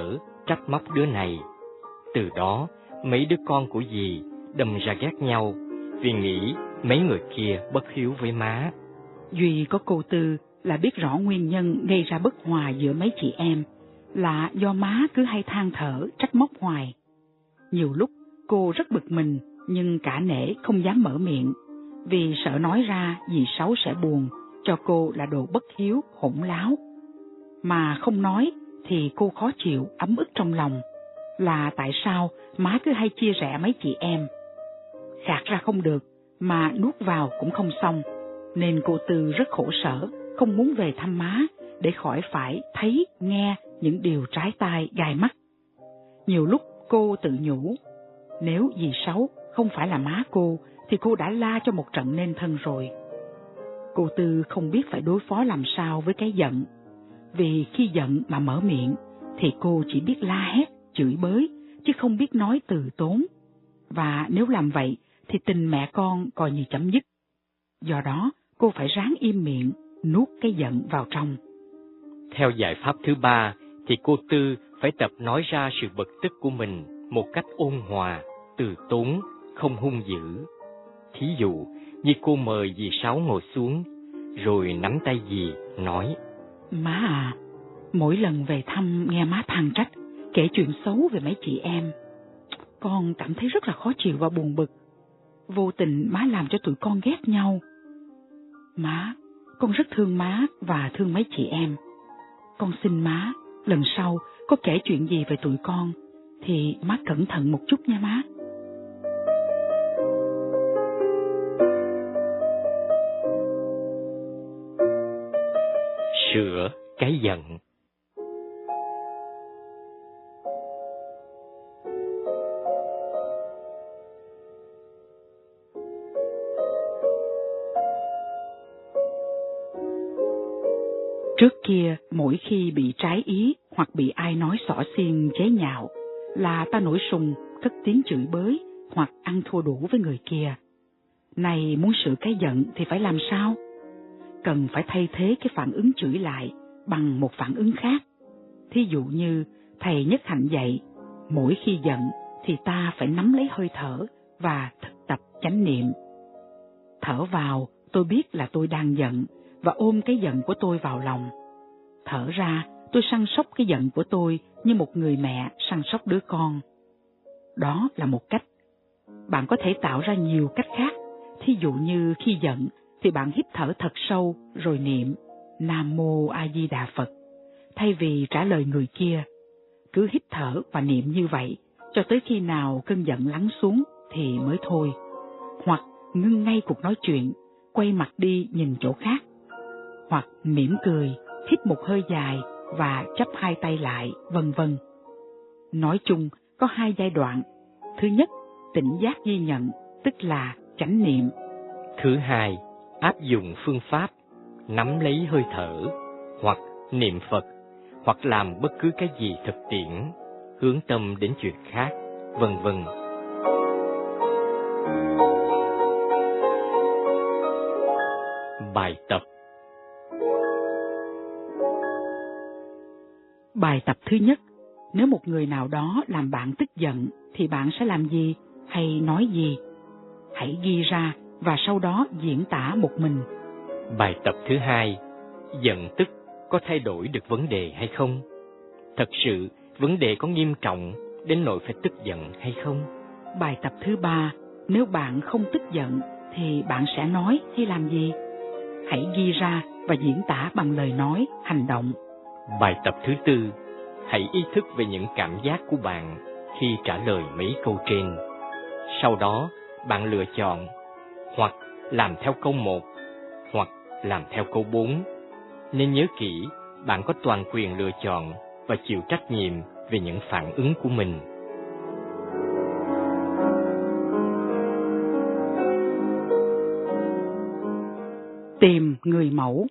trách móc đứa này. Từ đó, mấy đứa con của dì đâm ra ghét nhau vì nghĩ mấy người kia bất hiếu với má. Duy có cô Tư là biết rõ nguyên nhân gây ra bất hòa giữa mấy chị em là do má cứ hay than thở trách móc hoài. Nhiều lúc cô rất bực mình nhưng cả nể không dám mở miệng, vì sợ nói ra dì Sáu sẽ buồn cho cô là đồ bất hiếu hỗn láo. Mà không nói thì cô khó chịu ấm ức trong lòng là tại sao má cứ hay chia rẽ mấy chị em. Khạc ra không được mà nuốt vào cũng không xong, nên cô Tư rất khổ sở, không muốn về thăm má để khỏi phải thấy nghe những điều trái tai gai mắt. Nhiều lúc cô tự nhủ, nếu dì Sáu không phải là má cô thì cô đã la cho một trận nên thân rồi. Cô Tư không biết phải đối phó làm sao với cái giận, vì khi giận mà mở miệng thì cô chỉ biết la hét, chửi bới, chứ không biết nói từ tốn. Và nếu làm vậy thì tình mẹ con coi như chấm dứt. Do đó cô phải ráng im miệng, nuốt cái giận vào trong. Theo giải pháp thứ ba thì cô Tư phải tập nói ra sự bực tức của mình một cách ôn hòa, từ tốn, không hung dữ. Thí dụ như cô mời dì Sáu ngồi xuống, rồi nắm tay dì nói: Má à, mỗi lần về thăm nghe má than trách, kể chuyện xấu về mấy chị em, con cảm thấy rất là khó chịu và buồn bực. Vô tình má làm cho tụi con ghét nhau. Má, con rất thương má và thương mấy chị em. Con xin má, lần sau có kể chuyện gì về tụi con thì má cẩn thận một chút nha má. Sửa cái giận. Trước kia, mỗi khi bị trái ý hoặc bị ai nói xỏ xiên chế nhạo là ta nổi sùng, cất tiếng chửi bới hoặc ăn thua đủ với người kia. Này muốn sửa cái giận thì phải làm sao? Cần phải thay thế cái phản ứng chửi lại bằng một phản ứng khác. Thí dụ như thầy Nhất Hạnh dạy, mỗi khi giận thì ta phải nắm lấy hơi thở và thực tập chánh niệm. Thở vào, tôi biết là tôi đang giận và ôm cái giận của tôi vào lòng. Thở ra, tôi săn sóc cái giận của tôi như một người mẹ săn sóc đứa con. Đó là một cách. Bạn có thể tạo ra nhiều cách khác. Thí dụ như khi giận thì bạn hít thở thật sâu rồi niệm Nam Mô A Di Đà Phật. Thay vì trả lời người kia, cứ hít thở và niệm như vậy cho tới khi nào cơn giận lắng xuống thì mới thôi. Hoặc ngưng ngay cuộc nói chuyện, quay mặt đi nhìn chỗ khác. Hoặc mỉm cười, hít một hơi dài và chắp hai tay lại, vân vân. Nói chung có hai giai đoạn. Thứ nhất, tỉnh giác ghi nhận, tức là chánh niệm. Thứ hai, áp dụng phương pháp nắm lấy hơi thở, hoặc niệm Phật, hoặc làm bất cứ cái gì thực tiễn, hướng tâm đến chuyện khác, vân vân. Bài tập. Bài tập thứ nhất, nếu một người nào đó làm bạn tức giận thì bạn sẽ làm gì hay nói gì? Hãy ghi ra và sau đó diễn tả một mình. Bài tập thứ hai, giận tức có thay đổi được vấn đề hay không? Thật sự, vấn đề có nghiêm trọng đến nỗi phải tức giận hay không? Bài tập thứ ba, nếu bạn không tức giận thì bạn sẽ nói hay làm gì? Hãy ghi ra và diễn tả bằng lời nói, hành động. Bài tập thứ tư, hãy ý thức về những cảm giác của bạn khi trả lời mấy câu trên. Sau đó, bạn lựa chọn hoặc làm theo câu một, hoặc làm theo câu bốn. Nên nhớ kỹ, bạn có toàn quyền lựa chọn và chịu trách nhiệm về những phản ứng của mình. Tìm người mẫu.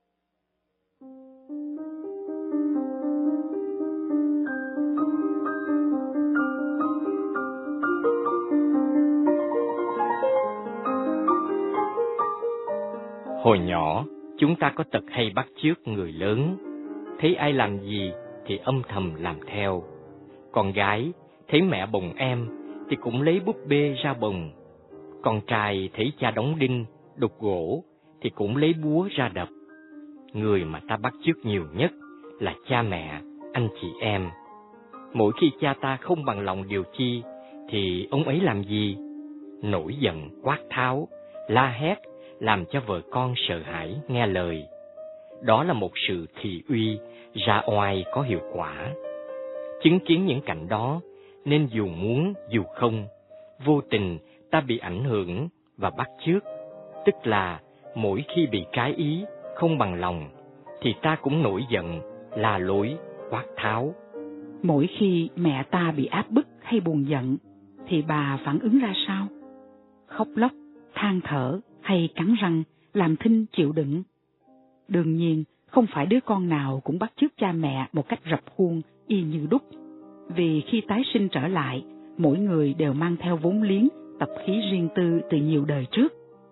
Hồi nhỏ, chúng ta có tật hay bắt chước người lớn, thấy ai làm gì thì âm thầm làm theo. Con gái thấy mẹ bồng em thì cũng lấy búp bê ra bồng. Con trai thấy cha đóng đinh, đục gỗ thì cũng lấy búa ra đập. Người mà ta bắt chước nhiều nhất là cha mẹ, anh chị em. Mỗi khi cha ta không bằng lòng điều chi thì ông ấy làm gì? Nổi giận, quát tháo, la hét, làm cho vợ con sợ hãi nghe lời. Đó là một sự thị uy, ra oai có hiệu quả. Chứng kiến những cảnh đó, nên dù muốn dù không, vô tình ta bị ảnh hưởng và bắt chước. Tức là mỗi khi bị trái ý, không bằng lòng, thì ta cũng nổi giận, la lối, quát tháo. Mỗi khi mẹ ta bị áp bức hay buồn giận, thì bà phản ứng ra sao? Khóc lóc, than thở hay cắn răng, làm thinh chịu đựng? Đương nhiên, không phải đứa con nào cũng bắt chước cha mẹ một cách rập khuôn y như đúc. Vì khi tái sinh trở lại, mỗi người đều mang theo vốn liếng, tập khí riêng tư từ nhiều đời trước.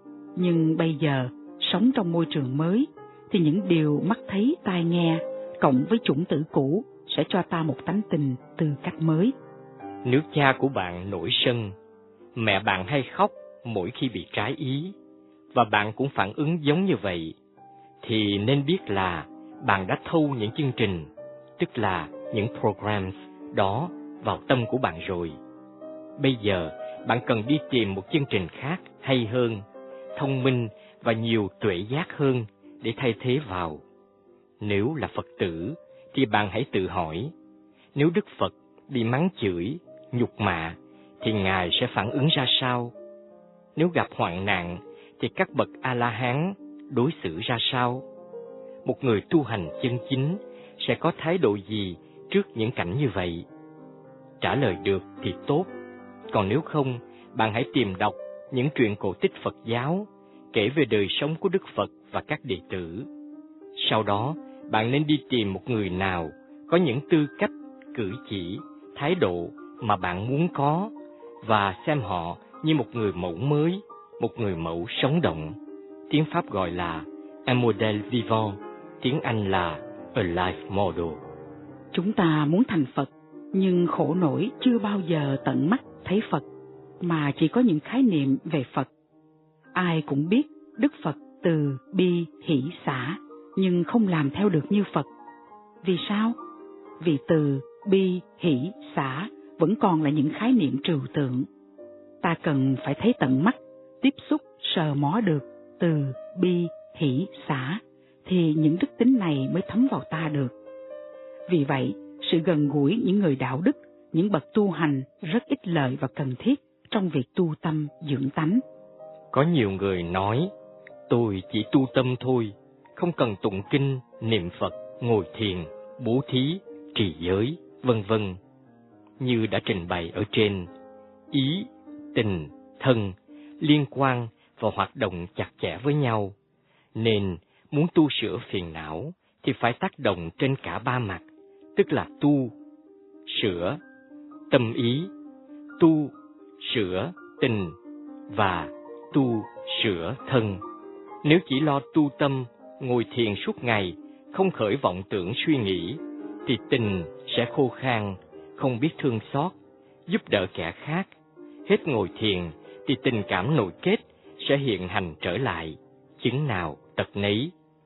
Nhưng bây giờ, sống trong môi trường mới, thì những điều mắt thấy tai nghe, cộng với chủng tử cũ, sẽ cho ta một tánh tình từ cách mới. Nếu cha của bạn nổi sân, mẹ bạn hay khóc mỗi khi bị trái ý, và bạn cũng phản ứng giống như vậy, thì nên biết là bạn đã thâu những chương trình, tức là những programs đó vào tâm của bạn rồi. Bây giờ, bạn cần đi tìm một chương trình khác hay hơn, thông minh và nhiều tuệ giác hơn để thay thế vào. Nếu là Phật tử, thì bạn hãy tự hỏi, nếu Đức Phật bị mắng chửi, nhục mạ, thì Ngài sẽ phản ứng ra sao? Nếu gặp hoạn nạn, thì các bậc A-la-hán đối xử ra sao? Một người tu hành chân chính sẽ có thái độ gì trước những cảnh như vậy? Trả lời được thì tốt, còn nếu không, bạn hãy tìm đọc những truyện cổ tích Phật giáo kể về đời sống của Đức Phật và các đệ tử. Sau đó, bạn nên đi tìm một người nào có những tư cách, cử chỉ, thái độ mà bạn muốn có, và xem họ như một người mẫu mới, một người mẫu sống động. Tiếng Pháp gọi là un modèle vivant, tiếng Anh là a life model. Chúng ta muốn thành Phật, nhưng khổ nổi chưa bao giờ tận mắt thấy Phật, mà chỉ có những khái niệm về Phật. Ai cũng biết Đức Phật từ bi, hỷ, xả, nhưng không làm theo được như Phật. Vì sao? Vì từ bi, hỷ, xả vẫn còn là những khái niệm trừu tượng. Ta cần phải thấy tận mắt, tiếp xúc, sờ mó được từ bi, hỷ, xả, thì những đức tính này mới thấm vào ta được. Vì vậy, sự gần gũi những người đạo đức, những bậc tu hành rất ích lợi và cần thiết trong việc tu tâm dưỡng tánh. Có nhiều người nói, tôi chỉ tu tâm thôi, không cần tụng kinh, niệm Phật, ngồi thiền, bố thí, trì giới, vân vân. Như đã trình bày ở trên, ý, tình, thân liên quan và hoạt động chặt chẽ với nhau, nên muốn tu sửa phiền não thì phải tác động trên cả ba mặt, tức là tu, sửa, tâm ý, tu, sửa, tình và tu, sửa, thân. Nếu chỉ lo tu tâm, ngồi thiền suốt ngày, không khởi vọng tưởng suy nghĩ, thì tình sẽ khô khan, không biết thương xót, giúp đỡ kẻ khác. Hết ngồi thiền thì tình cảm nội kết sẽ hiện hành trở lại, chứng nào tật nấy.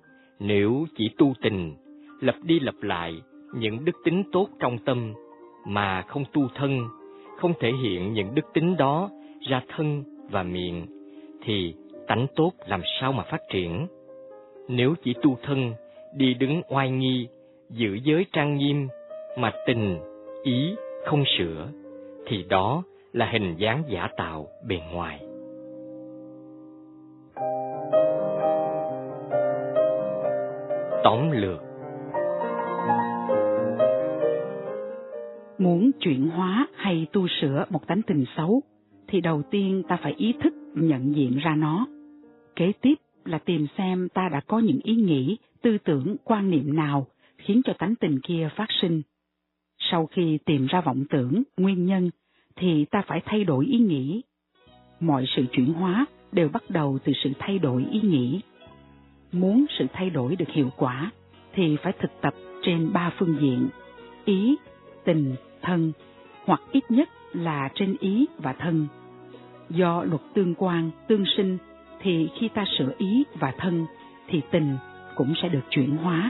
Nếu chỉ tu tình, lặp đi lặp lại những đức tính tốt trong tâm, mà không tu thân, không thể hiện những đức tính đó ra thân và miệng, thì tánh tốt làm sao mà phát triển? Nếu chỉ tu thân, đi đứng oai nghi, giữ giới trang nghiêm, mà tình, ý không sửa, thì đó là hình dáng giả tạo bề ngoài. Tóm lược: muốn chuyển hóa hay tu sửa một tánh tình xấu, thì đầu tiên ta phải ý thức nhận diện ra nó. Kế tiếp là tìm xem ta đã có những ý nghĩ, tư tưởng, quan niệm nào khiến cho tánh tình kia phát sinh. Sau khi tìm ra vọng tưởng, nguyên nhân, thì ta phải thay đổi ý nghĩ. Mọi sự chuyển hóa đều bắt đầu từ sự thay đổi ý nghĩ. Muốn sự thay đổi được hiệu quả, thì phải thực tập trên ba phương diện: ý, tình, thân, hoặc ít nhất là trên ý và thân. Do luật tương quan, tương sinh, thì khi ta sửa ý và thân, thì tình cũng sẽ được chuyển hóa.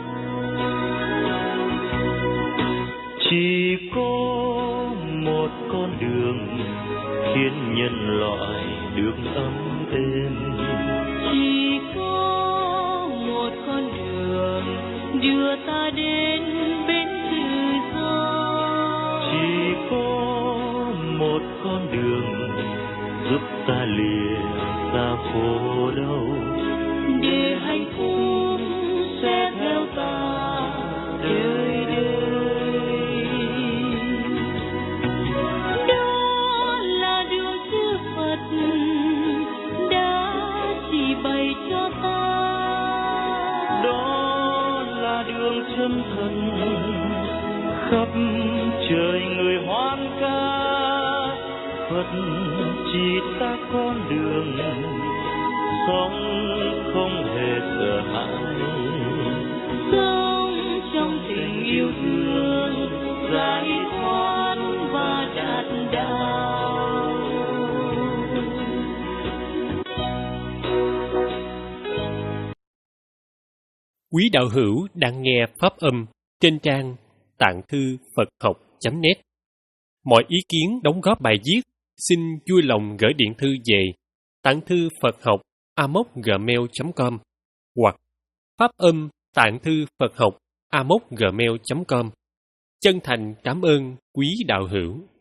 Chỉ có một con đường khiến nhân loại được ấm êm. Chỉ có một con đường đưa ta đến bên tự do. Chỉ có một con đường giúp ta lìa xa khổ đau. Để hạnh phúc sẽ theo ta đời đời. Đó là đường sư Phật đã chỉ bày cho ta. Đó là đường chân thần khắp trời người hoan ca. Phật chỉ ta con đường sống không hề sợ hãi, sống trong tình yêu thương giải thoát và đạt đạo. Quý đạo hữu đang nghe pháp âm trên trang tạng thư Phật học chấm net. Mọi ý kiến đóng góp bài viết xin vui lòng gửi điện thư về tạng thư Phật học a m o c gmail chấm com hoặc pháp âm tạng thư Phật học a m o c gmail chấm com. Chân thành cảm ơn quý đạo hữu.